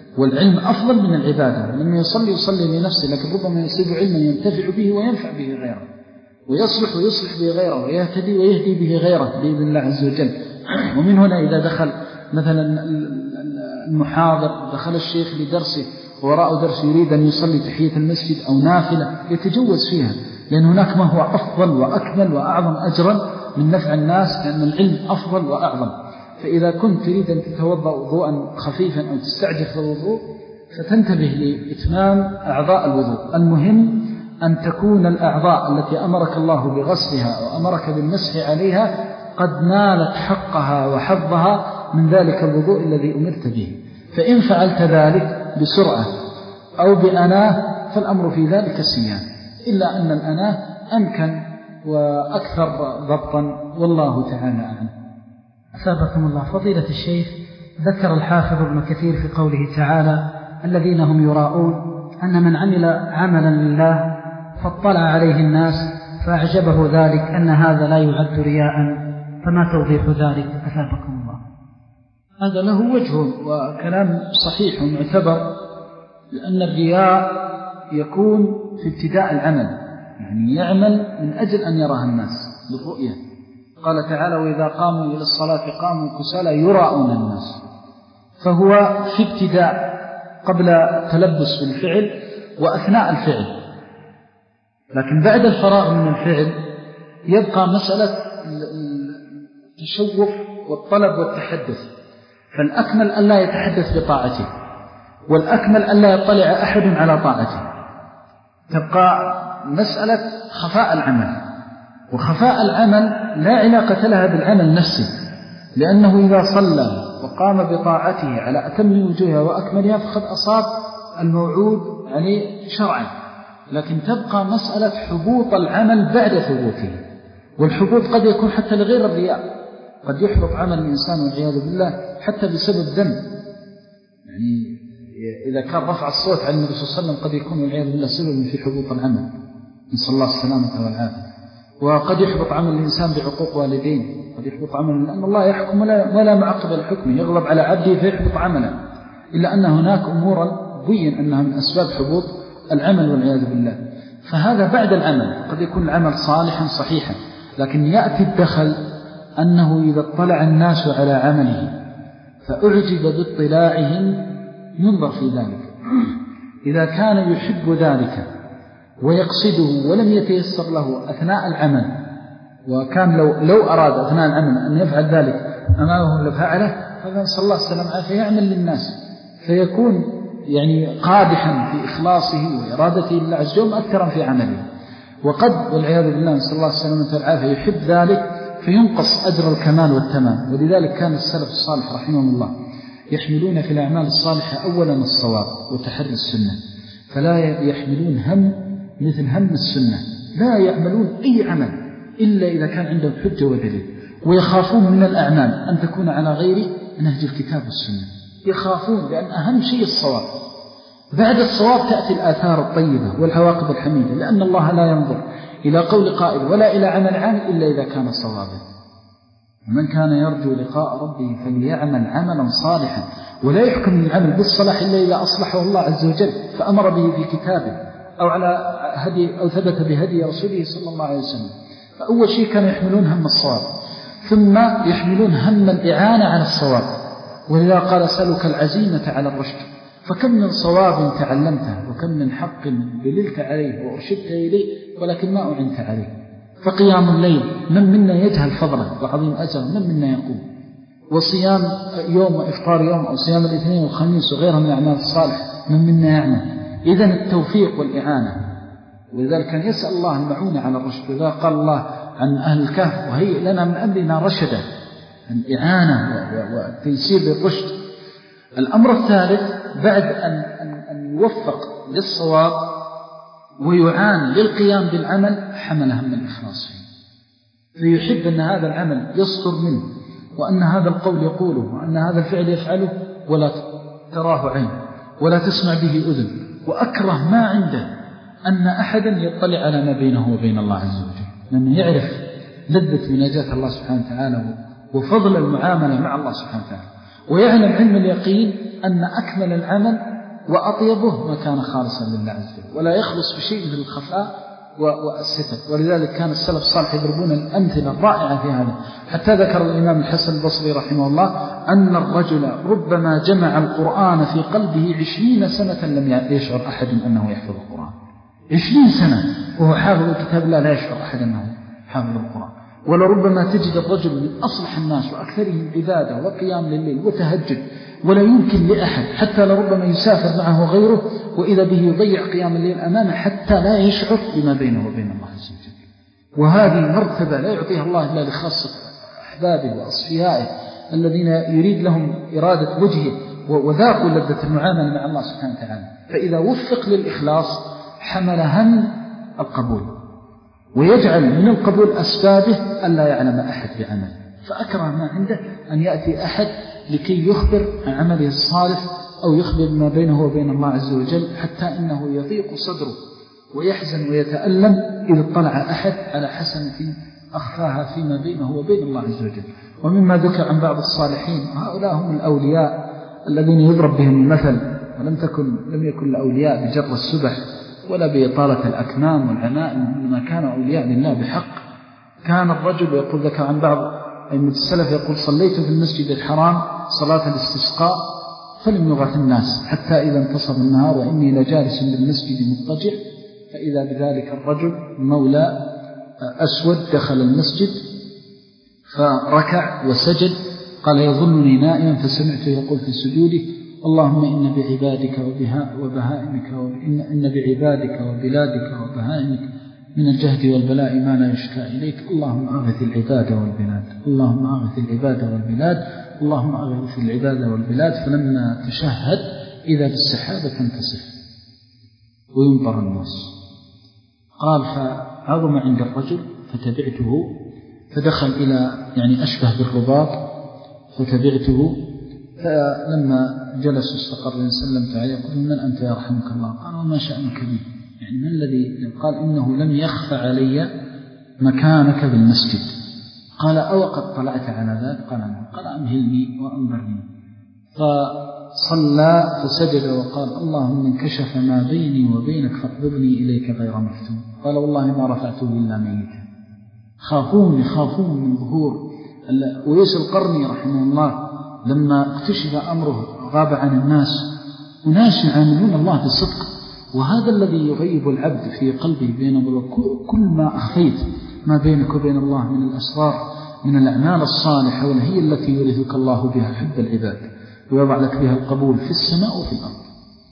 والعلم أفضل من العبادة. لما يصلي يصلي لنفسه، لكن ربما يصيب علما ينتفع به وينفع به غيره، ويصلح ويصلح به غيره، ويهتدي ويهدي به غيره بإذن الله عز وجل. ومن هنا إذا دخل مثلا المحاضر، دخل الشيخ لدرسه وراء درس يريد أن يصلي تحية المسجد أو نافلة يتجوز فيها، لأن هناك ما هو أفضل وأكمل وأعظم أجرا من نفع الناس، لأن العلم أفضل وأعظم. فإذا كنت تريد أن تتوضأ وضوءا خفيفا أو تستعجل في الوضوء فتنتبه لإتمام أعضاء الوضوء. المهم أن تكون الأعضاء التي أمرك الله بغسلها وأمرك بالمسح عليها قد نالت حقها وحظها من ذلك الوضوء الذي أمرت به. فإن فعلت ذلك بسرعة أو بأناه فالأمر في ذلك السيان، إلا أن الأناه أمكن وأكثر ضبطا، والله تعالى أعلم. أثابكم الله. فضيلة الشيخ، ذكر الحافظ ابن كثير في قوله تعالى الذين هم يراءون أن من عمل عملا لله فاطلع عليه الناس فأعجبه ذلك أن هذا لا يعد رياء، فما توضيح ذلك أثابكم الله؟ هذا له وجه وكلام صحيح ومعتبر، لأن الرياء يكون في ابتداء العمل، يعني يعمل من أجل أن يراه الناس بالرؤية. قال تعالى وإذا قاموا إلى الصلاة قاموا كسالى يراءون الناس، فهو في ابتداء قبل تلبس بالفعل وأثناء الفعل. لكن بعد الفراغ من الفعل يبقى مسألة التشوف والطلب والتحدث، فالأكمل أن لا يتحدث بطاعته، والأكمل أن لا يطلع أحد على طاعته. تبقى مسألة خفاء العمل، وخفاء العمل لا علاقة لها بالعمل نفسه، لأنه إذا صلى وقام بطاعته على أتم وجوهها وأكملها فقد أصاب الموعود عليه شرعا. لكن تبقى مسألة حبوط العمل بعد ثبوته، والحبوط قد يكون حتى لغير الرياء، قد يحبط عمل الإنسان والعياذ بالله حتى بسبب ذنب. يعني إذا كان رفع الصوت عن النبي صلى الله عليه وسلم قد يكون والعياذ بالله سبب في حبوط العمل، نسأل الله السلامة والعافية. وقد يحبط عمل الإنسان بعقوق والدين، قد يحبط عمل لأن الله يحكم ولا, ولا معقب الحكم، يغضب على عبده فيحبط عمله، إلا أن هناك أمورا بين أنها من أسباب حبوط العمل والعياذ بالله. فهذا بعد العمل، قد يكون العمل صالحا صحيحا، لكن يأتي الدخل أنه إذا اطلع الناس على عمله فأعجب باطلاعهم ينظر في ذلك. إذا كان يحب ذلك ويقصده ولم يتيسر له أثناء العمل، وكان لو, لو أراد أثناء العمل أن يفعل ذلك أمامه لفعله، فقال صلى الله عليه وسلم فيعمل للناس، فيكون يعني قادحا في إخلاصه وإرادته لله عز وجل مؤثرا في عمله. وقد والعياذ بالله صلى الله عليه وسلم والعافية يحب ذلك فينقص أجر الكمال والتمام. ولذلك كان السلف الصالح رحمه الله يحملون في الأعمال الصالحة أولا الصواب وتحري السنة، فلا يحملون هم مثل هم السنة، لا يعملون أي عمل إلا إذا كان عندهم حجة ودليل، ويخافون من الأعمال أن تكون على غير نهج الكتاب والسنة، يخافون، لأن أهم شيء الصواب. بعد الصواب تأتي الآثار الطيبة والعواقب الحميدة، لأن الله لا ينظر إلى قول قائل ولا إلى عمل عامل إلا إذا كان صوابا. ومن كان يرجو لقاء ربه فليعمل عملا صالحا، ولا يحكم العمل بالصلاح إلا إذا أصلحه الله عز وجل فأمر به في كتابه أو على هدي أو ثبت بهدي رسوله صلى الله عليه وسلم. فأول شيء كانوا يحملون هم الصواب، ثم يحملون هم الإعانة على الصواب. ولذا قال سألك العزيمة على الرشد، فكم من صواب تعلمته وكم من حق دللت عليه وأرشدت إليه ولكن ما أعنت عليه. فقيام الليل من منا يجهل فضله وعظيم أجره، من منا يقوم، وصيام يوم وإفطار يوم أو صيام الاثنين والخميس وغيرها من الأعمال الصالحة من منا يعمل. إذن التوفيق والإعانة، ولذلك كان يسأل الله المعونة على الرشد. وذا قال الله عن أهل الكهف وهيئ لنا من أمرنا رشدا، الإعانة والتيسير للرشد. الأمر الثالث بعد أن, أن, أن يوفق للصواب ويعان للقيام بالعمل حمل هم الإخلاص فيه، فيحب أن هذا العمل يصدر منه، وأن هذا القول يقوله، وأن هذا الفعل يفعله ولا تراه عين ولا تسمع به أذن. وأكره ما عنده أن أحدا يطلع على ما بينه وبين الله عز وجل، لأنه يعرف لذة مناجاة الله سبحانه وتعالى وفضل المعاملة مع الله سبحانه وتعالى. ويعلم علم اليقين أن أكمل العمل وأطيبه ما كان خالصا لله عز وجل، ولا يخلص بشيء من الخفاء والستر. ولذلك كان السلف الصالح يضربون الأمثلة الرائعة في هذا. حتى ذكر الإمام الحسن البصري رحمه الله أن الرجل ربما جمع القرآن في قلبه عشرين سنة لم يشعر أحد أنه يحفظ القرآن. عشرين سنة وهو حافظ الكتاب لا لا يشعر أحد أنه حافظ القرآن. ولربما تجد الرجل من أصلح الناس وأكثرهم عبادة وقيام لليل وتهجد، ولا يمكن لأحد حتى لربما يسافر معه غيره وإذا به يضيع قيام الليل أمامه حتى لا يشعر بما بينه وبين الله عز وجل. وهذه مرتبة لا يعطيها الله إلا لخاصة أحبابه وأصفيائه الذين يريد لهم إرادة وجهه وذاقوا لذة المعاملة مع الله سبحانه وتعالى. فإذا وفق للإخلاص حمل هم القبول، ويجعل من القبول أسبابه ألا يعلم أحد بعمله، فأكره ما عنده أن يأتي أحد لكي يخبر عن عمله الصالح أو يخبر ما بينه وبين الله عز وجل، حتى إنه يضيق صدره ويحزن ويتألم إذا اطلع أحد على حسنة أخفاها فيما بينه وبين الله عز وجل. ومما ذكر عن بعض الصالحين هؤلاء هم الأولياء الذين يضرب بهم المثل، ولم تكن لم يكن الأولياء بجر السبح ولا بإطالة الأكمام والعنائم، إنما كانوا أولياء لله بحق. كان الرجل يقول ذكر عن بعض أئمة السلف يقول صليت في المسجد الحرام صلاة الاستسقاء فلم يغث الناس حتى إذا انتصف النهار وإني لجالس بالمسجد مضطجع، فإذا بذلك الرجل مولى أسود دخل المسجد فركع وسجد، قال يظنني نائما فسمعته يقول في سجوده اللهم إن بعبادك وبهائمك وإن إن بعبادك وبلادك وبهائمك من الجهد والبلاء ما لا يشكى إليك، اللهم أغث العباد والبلاد، اللهم أغث العباد والبلاد، اللهم أغث العباد والبلاد. فلما تشهد إذا بالسحابة تنتصف ويمطر الناس. قال فعظم عند الرجل فتبعته، فدخل إلى يعني أشبه بالرباط فتبعته، فلما جلس استقر سلمت عليه يقول من أنت يا رحمك الله؟ قال وما شأنك بي؟ يعني ما الذي؟ قال إنه لم يخفى علي مكانك بالمسجد. قال أو قد طلعت على ذلك؟ قال نعم. قال أمهلني وأنظرني. فصلى فسجد وقال اللهم من كشف ما بيني وبينك فاقبضني إليك غير مفتون. قال والله ما رفعته إلا ميتا. خافون يخافون من ظهور. ويس القرني رحمه الله لما اكتشف أمره غاب عن الناس، وناس يعاملون الله بصدق، وهذا الذي يغيب العبد في قلبه بينه وبين كل ما أخفيت ما بينك وبين الله من الأسرار من الأعمال الصالحة، وهي التي يورثك الله بها حب العباد ويضع لك بها القبول في السماء وفي الأرض.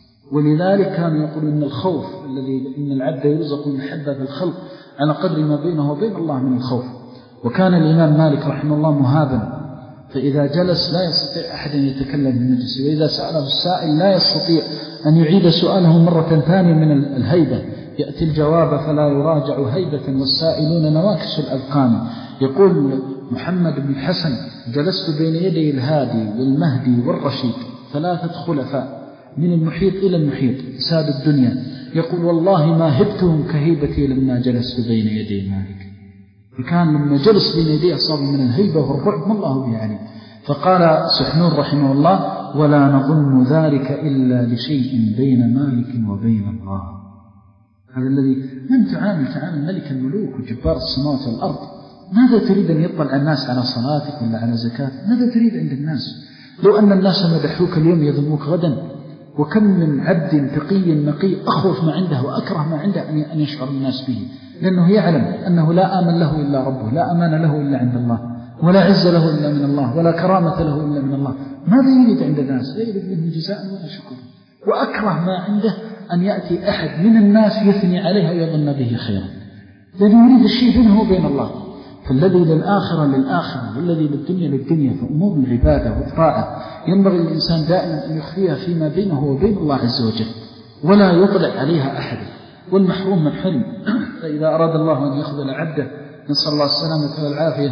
ولذلك كان يقول إن الخوف الذي إن العبد يرزق المحبة في الخلق على قدر ما بينه وبين الله من الخوف. وكان الإمام مالك رحمه الله مهابا، فإذا جلس لا يستطيع أحد أن يتكلم في المجلس، وإذا سأله السائل لا يستطيع أن يعيد سؤاله مرة ثانية من الهيبة، يأتي الجواب فلا يراجع هيبة والسائلون نواكس الأذقان. يقول محمد بن الحسن جلست بين يدي الهادي والمهدي والرشيد ثلاثة خلفاء من المحيط إلى المحيط ساد الدنيا، يقول والله ما هبتهم كهيبتي لما جلست بين يدي مالك. فكان لما جلس بين يديه أصاب من الهيبة والرعب ما الله به عليه. فقال سحنون رحمه الله ولا نظن ذلك إلا لشيء بين مالك وبين الله. هذا الذي من تعامل تعامل ملك الملوك وجبار السماوات والأرض، ماذا تريد أن يطلع الناس على صلاتك ولا على زكاتك؟ ماذا تريد عند الناس؟ لو أن الناس مدحوك اليوم يذموك غدا. وكم من عبد تقي نقي أخوف ما عنده وأكره ما عنده أن يشعر الناس به، لأنه يعلم أنه لا آمن له إلا ربه، لا أمان له إلا عند الله، ولا عز له إلا من الله، ولا كرامة له إلا من الله. ماذا يريد عند الناس؟ لا يريد منهم جزاء ولا شكر. وأكره ما عنده أن يأتي أحد من الناس يثني عليها ويظن به خيرا، لأنه يريد الشيء بينه وبين الله. فالذي للآخرة للآخرة والذي للدنيا للدنيا. فأمور العبادة والطاعة ينبغي الإنسان دائما أن يخفيها فيما بينه وبين الله عز وجل، ولا يطلع عليها أحد. والمحروم من حلم، فإذا أراد الله أن يخذل عبده نسأل الله السلامة والعافية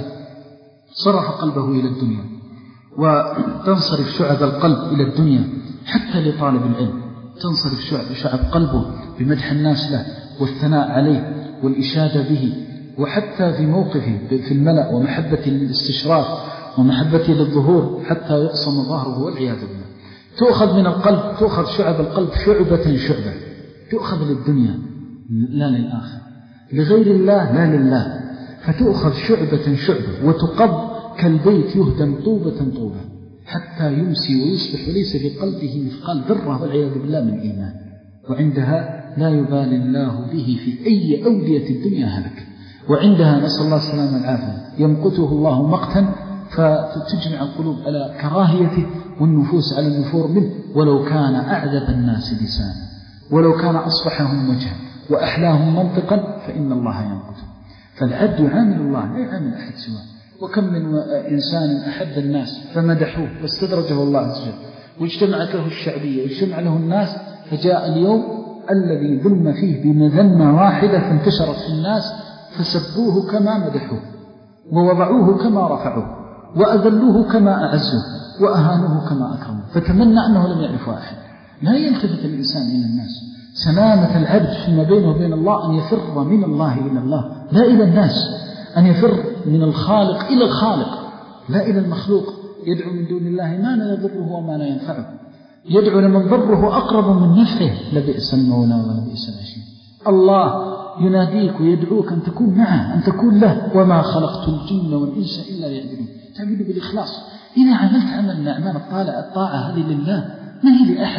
صرف قلبه إلى الدنيا، وتنصرف شعب القلب إلى الدنيا. حتى لطالب العلم تنصرف شعب, شعب قلبه بمدح الناس له والثناء عليه والإشادة به، وحتى في موقفه في الملأ ومحبة الاستشراف ومحبته للظهور حتى يقسم ظهره والعياذ بالله. تؤخذ من القلب، تؤخذ شعب القلب شعبة شعبة، تؤخذ للدنيا لا للآخر، لغير الله لا لله، فتؤخذ شعبة شعبة وتقض كالبيت يهدم طوبة طوبة حتى يمسي ويصبح وليس في قلبه مثقال ذرة والعياذ بالله من إيمان، وعندها لا يبالي الله به في أي أودية الدنيا هلك، وعندها نسأل الله السلامة والعافية يمقته الله مقتا فتجمع القلوب على كراهيته والنفوس على النفور منه، ولو كان أعذب الناس لسانا ولو كان أصبحهم وجها وأحلاهم منطقا فإن الله يمقته. فالعبد يعامل الله لا يعامل أحد سواه. وكم من إنسان أحب الناس فمدحوه واستدرجه الله عز وجل واجتمعت له الشعبية واجتمع له الناس، فجاء اليوم الذي ظلم فيه بمذمة واحدة فانتشرت في الناس فسبوه كما مدحوه ووضعوه كما رفعوه وأذلوه كما أعزوه وأهانوه كما أكرموه، فتمنى أنه لم يعرفه أحد. لا يلتفت الإنسان إلى الناس. سلامة العبد فيما بينه وبين الله أن يفر من الله إلى الله لا إلى الناس، أن يفر من الخالق إلى الخالق لا إلى المخلوق. يدعو من دون الله ما لا يضره وما لا ينفعه، يدعو لمن ضره أقرب من نفعه، لبئس المولى ولبئس العشير. الله يناديك ويدعوك أن تكون معه، أن تكون له. وما خلقت الجن والإنس إلا ليعبدون. تعبد بالإخلاص. إذا عملت عمل من أعمال الطاعة الطاعة هذه لله ما هي لأحد.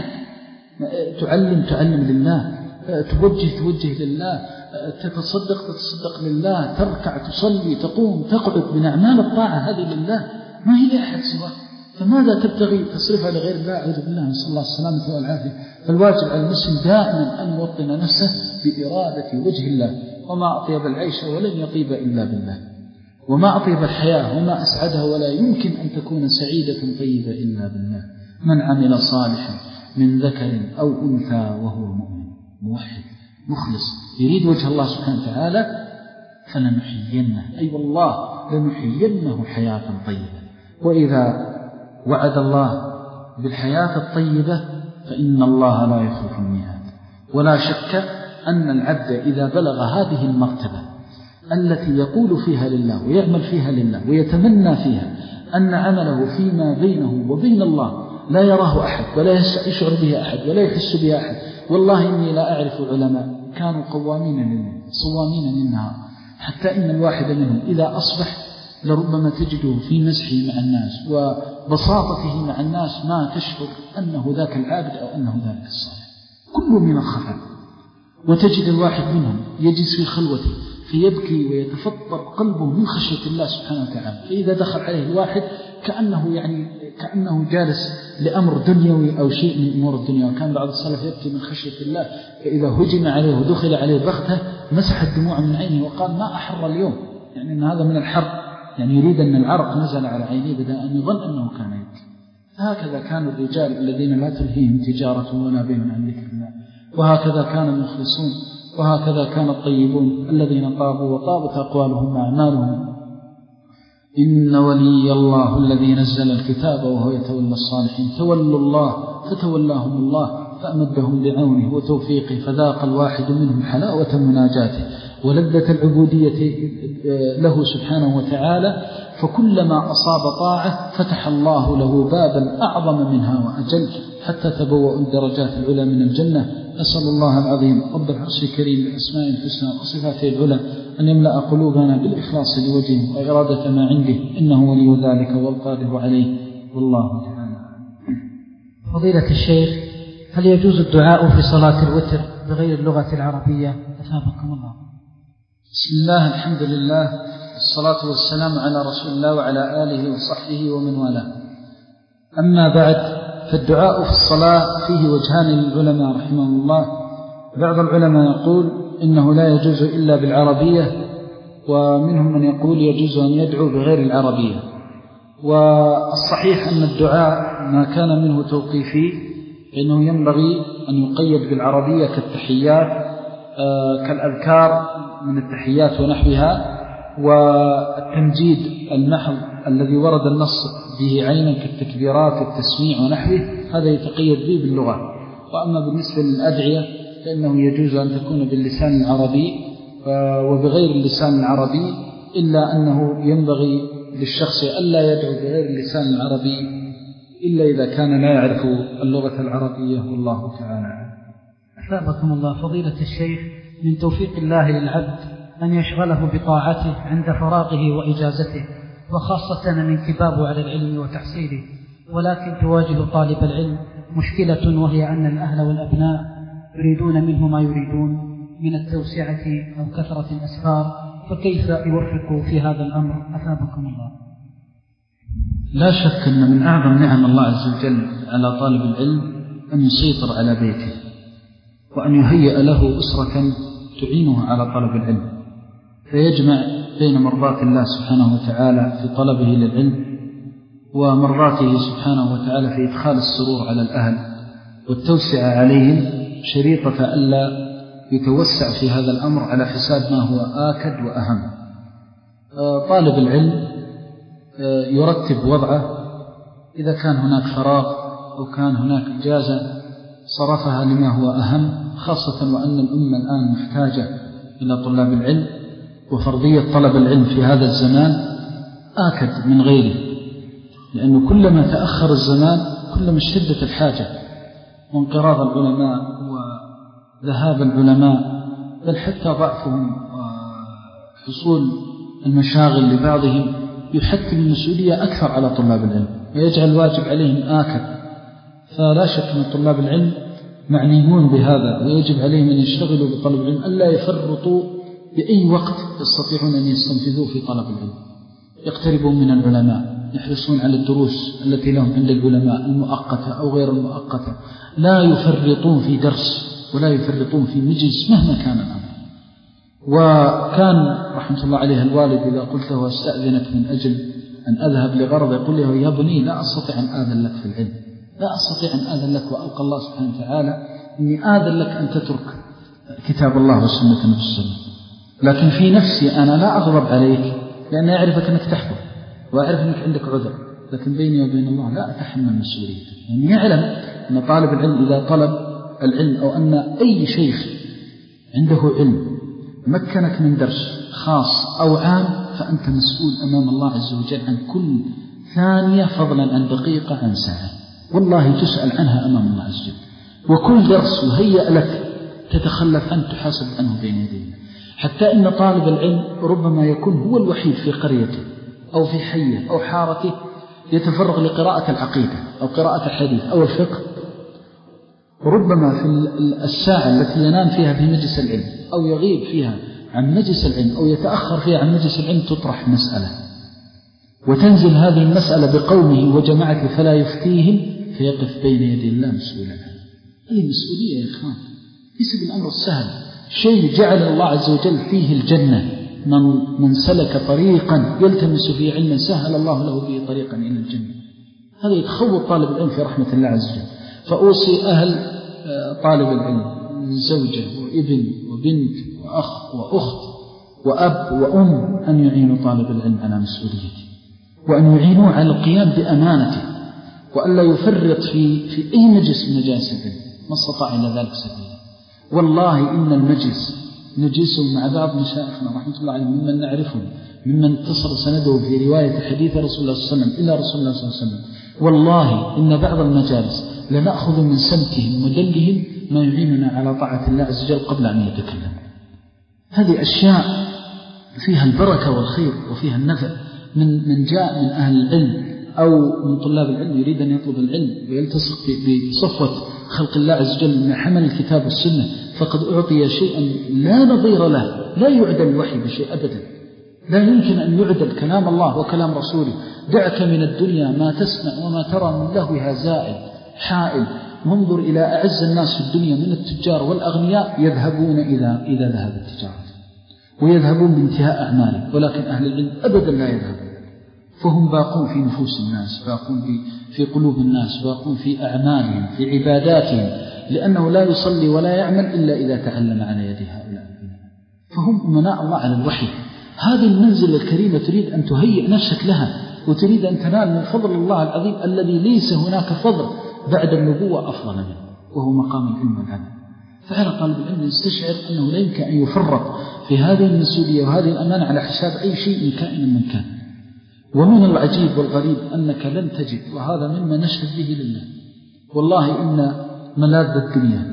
تعلم تعلم لله، توجه توجه لله، تتصدق تتصدق لله، تركع تصلي تقوم تقعد، من أعمال الطاعة هذه لله ما هي لأحد سواه. فماذا تبتغي تصرفها لغير الله؟ أعوذ بالله، نسأل الله السلامة والعافية. فالواجب على المسلم دائما أن يوطن نفسه بإرادة وجه الله. وما أطيب العيش ولن يطيب إلا بالله، وما أطيب الحياة وما أسعدها ولا يمكن أن تكون سعيدة طيبة إلا بالله. من عمل صالحا من ذكر أو أنثى وهو مؤمن موحد مخلص يريد وجه الله سبحانه وتعالى فلنحيينه، أي والله لنحيينه حياة طيبة. وإذا وعد الله بالحياة الطيبة فإن الله لا يخلف الميعاد. ولا شك أن العبد إذا بلغ هذه المرتبة التي يقول فيها لله ويعمل فيها لله ويتمنى فيها أن عمله فيما بينه وبين الله لا يراه أحد ولا يشعر به أحد ولا يحس به أحد. والله إني لا أعرف علماء كانوا قوامين للنهار صوامين للنهار، حتى إن الواحد منهم إذا أصبح لربما تجده في مزحه مع الناس وبساطته مع الناس ما تشعر أنه ذاك العابد أو أنه ذاك الصالح، كله من الخفاء. وتجد الواحد منهم يجلس في خلوته فيبكي ويتفطر قلبه من خشية الله سبحانه وتعالى. فإذا دخل عليه الواحد كأنه يعني كأنه جالس لأمر دنيوي أو شيء من أمور الدنيا. وكان بعض السلف يبكي من خشية الله، فإذا هجم عليه ودخل عليه بغته مسح الدموع من عينه وقال ما أحر اليوم، يعني أن هذا من الحر، يعني يريد أن العرق نزل على عينيه بدأ أن يظن أنه كان يبكي. هكذا كانوا الرجال الذين لا تلهيهم تجارة ولا بيع عن ذكر الله، وهكذا كان المخلصون، وهكذا كان الطيبون الذين طابوا وطابت أقوالهم وأعمالهم. إن ولي الله الذي نزل الكتاب وهو يتولى الصالحين. تولوا الله فتولاهم الله فأمدهم بعونه وتوفيقه، فذاق الواحد منهم حلاوة مناجاته ولذة العبودية له سبحانه وتعالى. فكلما أصاب طاعة فتح الله له بابا أعظم منها وأجل حتى تبوأ الدرجات العلى من الجنة. أسأل الله العظيم رب العرش الكريم بأسماء الحسنى وصفاته العلى أن يملأ قلوبنا بالإخلاص لوجهه وإرادة ما عنده، إنه ولي ذلك والقادر عليه، والله تعالى. فضيلة الشيخ، هل يجوز الدعاء في صلاة الوتر بغير اللغة العربية؟ أثابكم الله. بسم الله، الحمد لله، الصلاة والسلام على رسول الله وعلى آله وصحبه ومن والاه. أما بعد، فالدعاء في الصلاة فيه وجهان للعلماء رحمهم الله. بعض العلماء يقول إنه لا يجوز إلا بالعربية، ومنهم من يقول يجوز أن يدعو بغير العربية. والصحيح أن الدعاء ما كان منه توقيفي فإنه ينبغي أن يقيد بالعربية كالتحيات، آه كالأذكار من التحيات ونحوها، والتمجيد المحض الذي ورد النص به عينا كالتكبيرات التسميع ونحوه، هذا يتقيد به باللغة. وأما بالنسبة للأدعية فإنه يجوز أن تكون باللسان العربي وبغير اللسان العربي، إلا أنه ينبغي للشخص ألا يدعو بغير اللسان العربي إلا إذا كان لا يعرف اللغة العربية، والله تعالى. أثابكم الله فضيلة الشيخ، من توفيق الله للعبد أن يشغله بطاعته عند فراغه وإجازته، وخاصة من انكبابه على العلم وتحصيله، ولكن تواجه طالب العلم مشكلة، وهي أن الأهل والأبناء يريدون منه ما يريدون من التوسعة أو كثرة الأسفار، فكيف يوفق في هذا الأمر أثابكم الله؟ لا شك أن من أعظم نعم الله عز وجل على طالب العلم أن يسيطر على بيته، وأن يهيئ له أسرة تعينه على طلب العلم، فيجمع بين مرضات الله سبحانه وتعالى في طلبه للعلم ومرضاته سبحانه وتعالى في إدخال السرور على الأهل والتوسع عليهم، شريطة ألا يتوسع في هذا الأمر على حساب ما هو آكد وأهم. طالب العلم يرتب وضعه، إذا كان هناك فراغ أو كان هناك إجازة صرفها لما هو أهم، خاصة وأن الأمة الآن محتاجة إلى طلاب العلم، وفرضية طلب العلم في هذا الزمان آكد من غيره، لأنه كلما تأخر الزمان كلما اشتدت الحاجة، وانقراض العلماء وذهاب العلماء، بل حتى ضعفهم وحصول المشاغل لبعضهم يحتم المسؤولية أكثر على طلاب العلم ويجعل الواجب عليهم آكد. فلا شك أن طلاب العلم معنيون بهذا، ويجب عليهم أن يشتغلوا بطلب العلم، ألا يفرطوا بأي وقت يستطيعون أن يستنفذوه في طلب العلم، يقتربون من العلماء، يحرصون على الدروس التي لهم عند العلماء المؤقتة أو غير المؤقتة، لا يفرطون في درس ولا يفرطون في مجلس مهما كان الأمر. وكان رحمة الله عليه الوالد إذا قلت له استأذنك من أجل أن أذهب لغرض يقول له يا بني لا أستطيع أن آذن لك في العلم، لا أستطيع أن آذن لك، وألقى الله سبحانه وتعالى إني آذن لك أن تترك كتاب الله وسنة النبي صلى الله عليه وسلم، لكن في نفسي أنا لا أغضب عليك لأن أعرفك أنك تحفظ وأعرف أنك عندك عذر، لكن بيني وبين الله لا أتحمل مسؤوليته. يعني يعلم أن طالب العلم إذا طلب العلم أو أن أي شيخ عنده علم مكنك من درس خاص أو عام، فأنت مسؤول أمام الله عز وجل عن كل ثانية، فضلا عن دقيقة عن ساعة، والله تسأل عنها أمام الله عز وجل. وكل درس يهيأ لك تتخلف عنه تحاسب عنه بين يديه، حتى إن طالب العلم ربما يكون هو الوحيد في قريته أو في حيه أو حارته يتفرغ لقراءة العقيدة أو قراءة الحديث أو الفقه، وربما في الساعة التي ينام فيها في مجلس العلم أو يغيب فيها عن مجلس العلم أو يتأخر فيها عن مجلس العلم تطرح مسألة، وتنزل هذه المسألة بقومه وجماعته فلا يفتيهم، فيقف بين يدي الله مسؤولا عنه. هذه مسؤولية يا إخوان، ليس بالأمر السهل، شيء جعل الله عز وجل فيه الجنة. من, من سلك طريقا يلتمس فيه علما سهل الله له به طريقا إلى الجنة. هذا يتخوض طالب العلم في رحمة الله عز وجل. فأوصي أهل طالب العلم من زوجة وابن وبنت وأخ وأخت وأب وأم أن يعينوا طالب العلم على مسؤوليته، وأن يعينوا على القيام بأمانته، وأن لا يفرط في, في أي مجلس من مجالس العلم ما استطاع إلى ذلك سبيلا. والله إن المجلس نجلسه مع بعض مشايخنا رحمة الله عليهم ممن نعرفهم، ممن اتصل سنده في رواية حديث رسول الله صلى الله عليه وسلم إلى رسول الله صلى الله عليه وسلم، والله إن بعض المجالس لنأخذ من سمتهم ودلهم ما يعيننا على طاعة الله عز وجل قبل أن يتكلم. هذه أشياء فيها البركة والخير وفيها النفع. من من جاء من أهل العلم أو من طلاب العلم يريد أن يطلب العلم ويلتصق بصفوة خلق الله عز وجل من حمل الكتاب والسنة، فقد أعطي شيئا لا نظير له، لا يعدل الوحي بشيء أبدا، لا يمكن أن يعدل كلام الله وكلام رسوله. دعك من الدنيا ما تسمع وما ترى من لهوها زائل حائل، وانظر إلى أعز الناس في الدنيا من التجار والأغنياء يذهبون إذا, إذا ذهب التجارة ويذهبون بانتهاء أعمالهم، ولكن أهل العلم أبدا لا يذهبون، فهم باقون في نفوس الناس، باقون في قلوب الناس، باقون في أعمالهم في عباداتهم، لأنه لا يصلي ولا يعمل إلا إذا تعلم على يد هؤلاء، فهم أمناء الله على الوحي. هذه المنزلة الكريمة تريد أن تهيئ نفسك لها، وتريد أن تنال من فضل الله العظيم الذي ليس هناك فضل بعد النبوة أفضل منه، وهو مقام العلم والعمل. فعلى طالب العلم يستشعر أنه لا يمكن أن يفرط في هذه المسؤولية وهذه الأمانة على حساب أي شيء كائن من كان. ومن العجيب والغريب أنك لن تجد، وهذا مما نشهد به لله، والله إن ملاذ الدنيا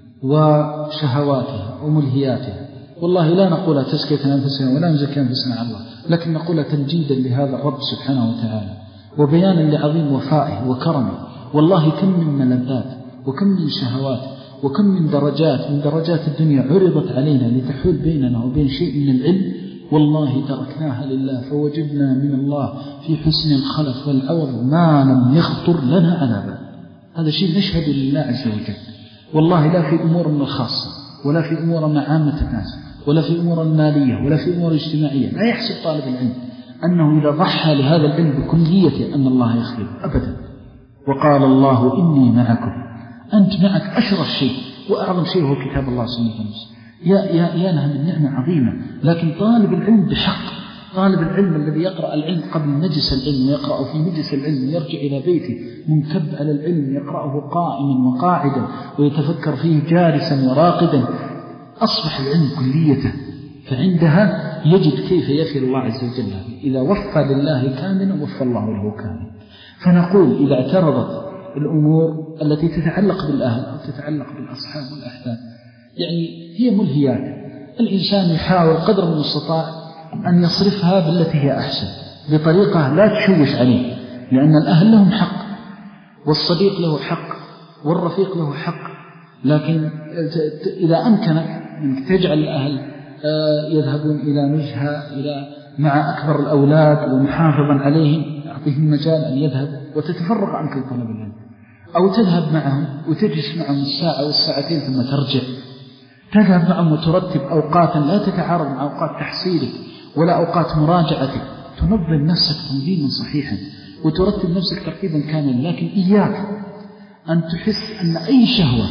وشهواتها وملهياتها، والله لا نقول تزكية أنفسنا ولا نزكي أنفسنا على الله، لكن نقول تمجيدا لهذا الرب سبحانه وتعالى وبيانا لعظيم وفائه وكرمه. والله كم من ملذات وكم من شهوات وكم من درجات من درجات الدنيا عرضت علينا لتحول بيننا وبين شيء من العلم، والله تركناها لله فوجدنا من الله في حسن الخلف والعوض ما لم يخطر لنا على بال. هذا شيء نشهد لله عز وجل، والله لا في أمورنا الخاصة ولا في أمورنا عامة الناس ولا في أمور المالية ولا في أمور اجتماعية. لا يحسب طالب العلم أنه إذا ضحى لهذا العلم بكلية أن الله يخلف أبدا. وقال الله إني معكم، أنت معك أشرف شيء وأعظم شيء هو كتاب الله سنة النص. يا يا يا لها من نعمة عظيمة. لكن طالب العلم بحق، طالب العلم الذي يقرأ العلم قبل مجلس العلم ويقرأه في مجلس العلم ويرجع إلى بيته منكب على العلم يقرأه قائما وقاعدا ويتفكر فيه جالسا وراقدا، أصبح العلم كليته، فعندها يجد كيف يفي الله عز وجل. إذا وفى لله كاملا وفى الله له كاملا. فنقول إذا اعترضت الأمور التي تتعلق بالأهل أو تتعلق بالأصحاب والأحباب، يعني هي ملهيات، الإنسان يحاول قدر المستطاع أن يصرفها بالتي هي أحسن بطريقة لا تشوش عليه، لأن الأهل لهم حق والصديق له حق والرفيق له حق. لكن إذا أمكنك أنك تجعل الأهل يذهبون إلى نزهة إلى مع أكبر الأولاد ومحافظا عليهم، أعطيهم مجال أن يذهب وتتفرغ عنك لطلب العلم، أو تذهب معهم وتجلس معهم الساعة والساعتين ثم ترجع، تذهب معهم وترتب أوقاتا لا تتعارض مع أوقات تحصيلك ولا أوقات مراجعتك، تنظم نفسك تنظيما صحيحا وترتب نفسك ترتيبا كاملا. لكن إياك أن تحس أن أي شهوة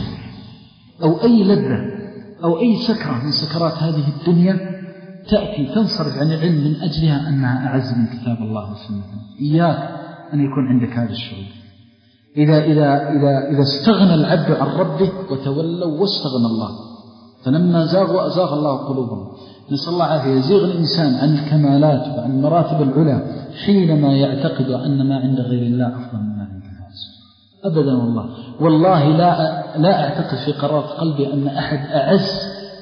أو أي لذة أو أي سكرة من سكرات هذه الدنيا تأتي تنصرف عن العلم من أجلها أنها أعز من كتاب الله وسنة. إياك أن يكون عندك هذا الشعور. إذا, إذا, إذا, إذا استغنى العبد عن ربه وتولوا واستغنى الله، فلما زاغوا أزاغ الله قلوبهم. نسأل الله عافية. يزيغ الإنسان عن الكمالات وعن مراتب العلا حينما يعتقد أن ما عند غير الله أفضل مما عند الناس. أبدا والله والله لا, لا أعتقد في قرارة قلبي أن أحد أعز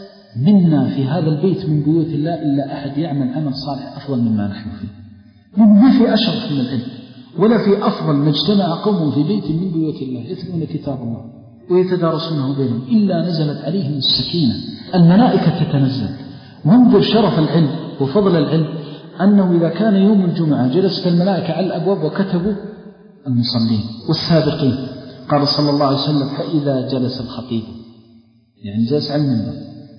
منا في هذا البيت من بيوت الله إلا أحد يعمل عمل صالح أفضل مما نحن فيه. ما في أشرف من العلم ولا في أفضل ما اجتمع قوم في بيت من بيوت الله يتلون كتاب الله ويتدارسونه بينهم إلا نزلت عليهم السكينة، الملائكة تتنزل. وانظر شرف العلم وفضل العلم أنه إذا كان يوم الجمعة جلست الملائكة على الأبواب وكتبوا المصلين والسابقين. قال صلى الله عليه وسلم فإذا جلس الخطيب، يعني جلس على المنبر،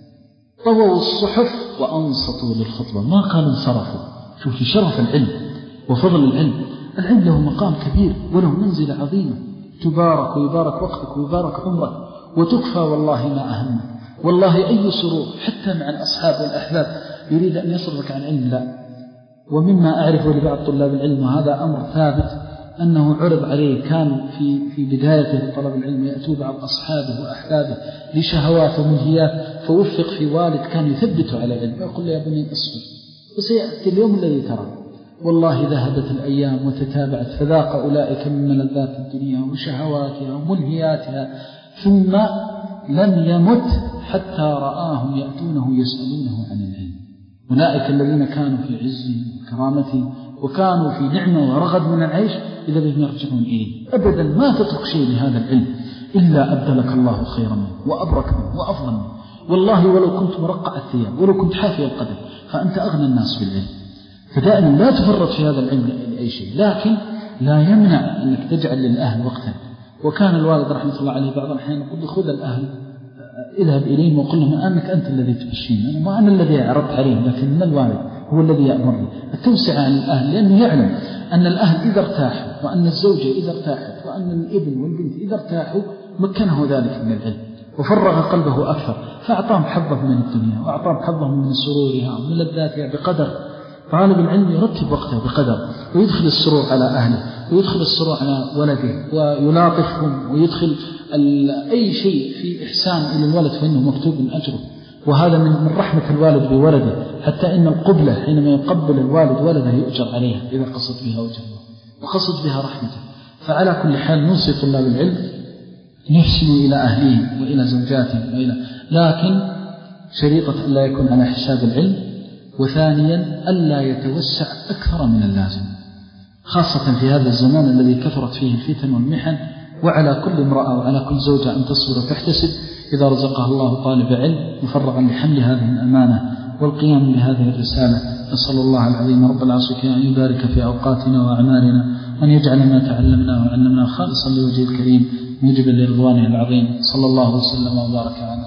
طووا الصحف وأنصتوا للخطبة، ما قال انصرفوا. شوف في شرف العلم وفضل العلم. العلم له مقام كبير وله منزلة عظيمة، تبارك ويبارك وقتك ويبارك عمرك وتكفى والله ما أهمك. والله أي سرور حتى مع الأصحاب والأحباب يريد أن يصرفك عن علم لا. ومما أعرفه لبعض طلاب العلم وهذا أمر ثابت أنه عرض عليه كان في في بدايته طلب العلم يأتوا بعض أصحابه وأحبابه لشهوات وملهيات، فوفق في والد كان يثبته على العلم ويقول له يا بني اصبر وسيأتي اليوم الذي ترى. والله ذهبت الأيام وتتابعت فذاق أولئك من ملذات الدنيا وشهواتها وملهياتها ثم لم يمت حتى رآهم يأتونه يسألونه عن العلم. أولئك الذين كانوا في عز وكرامة وكانوا في نعمة ورغد من العيش إذا بهم يرجعون إليه. أبدا ما تترك شيء لهذا العلم إلا أبدلك الله خيرا منه وأبرك منه وأفضل منه. والله ولو كنت مرقع الثياب ولو كنت حافي القدم فأنت أغنى الناس بالعلم. فدائما لا تفرط في هذا العلم لأي شيء، لكن لا يمنع أنك تجعل للأهل وقتا. وكان الوالد رحمة الله عليه بعض الأحيان يقول خذ الأهل اذهب إليهم وقل لهم أنك أنت الذي تمشين، أنا ما أنا الذي عرضت عليهم، لكن من الوالد هو الذي يأمرني. التوسع عن الأهل لأنه يعلم أن الأهل إذا ارتاحوا وأن الزوجة إذا ارتاحت وأن الابن والبنت إذا ارتاحوا مكنه ذلك من العلم وفرغ قلبه أكثر، فأعطاهم حظه من الدنيا وأعطاهم حظه من سرورها ومن لذاتها بقدر. طالب العلم يرتب وقته بقدر ويدخل السرور على أهله ويدخل السرور على ولده ويلاطفهم ويدخل أي شيء في إحسان إلى الولد فإنه مكتوب من أجره. وهذا من رحمة الوالد بولده، حتى إن القبلة حينما يقبل الوالد ولده يؤجر عليها إذا قصد بها وجه الله وقصد بها رحمته. فعلى كل حال نوصي طلاب العلم أن يحسنوا إلى أهلهم وإلى زوجاتهم وإلى، لكن شريطة ألا يكون على حساب العلم، وثانيا ألا يتوسع أكثر من اللازم، خاصة في هذا الزمان الذي كثرت فيه الفتن والمحن. وعلى كل امرأة وعلى كل زوجة أن تصبر وتحتسب إذا رزقها الله طالب علم مفرغا لحمل هذه الأمانة والقيام بهذه الرسالة. نسأل الله العظيم رب العرش أن يبارك في أوقاتنا وأعمالنا، وأن يجعل ما تعلمناه وعلمناه خالصا لوجه الكريم موجبا لرضوانه العظيم. صلى الله وسلم وبارك على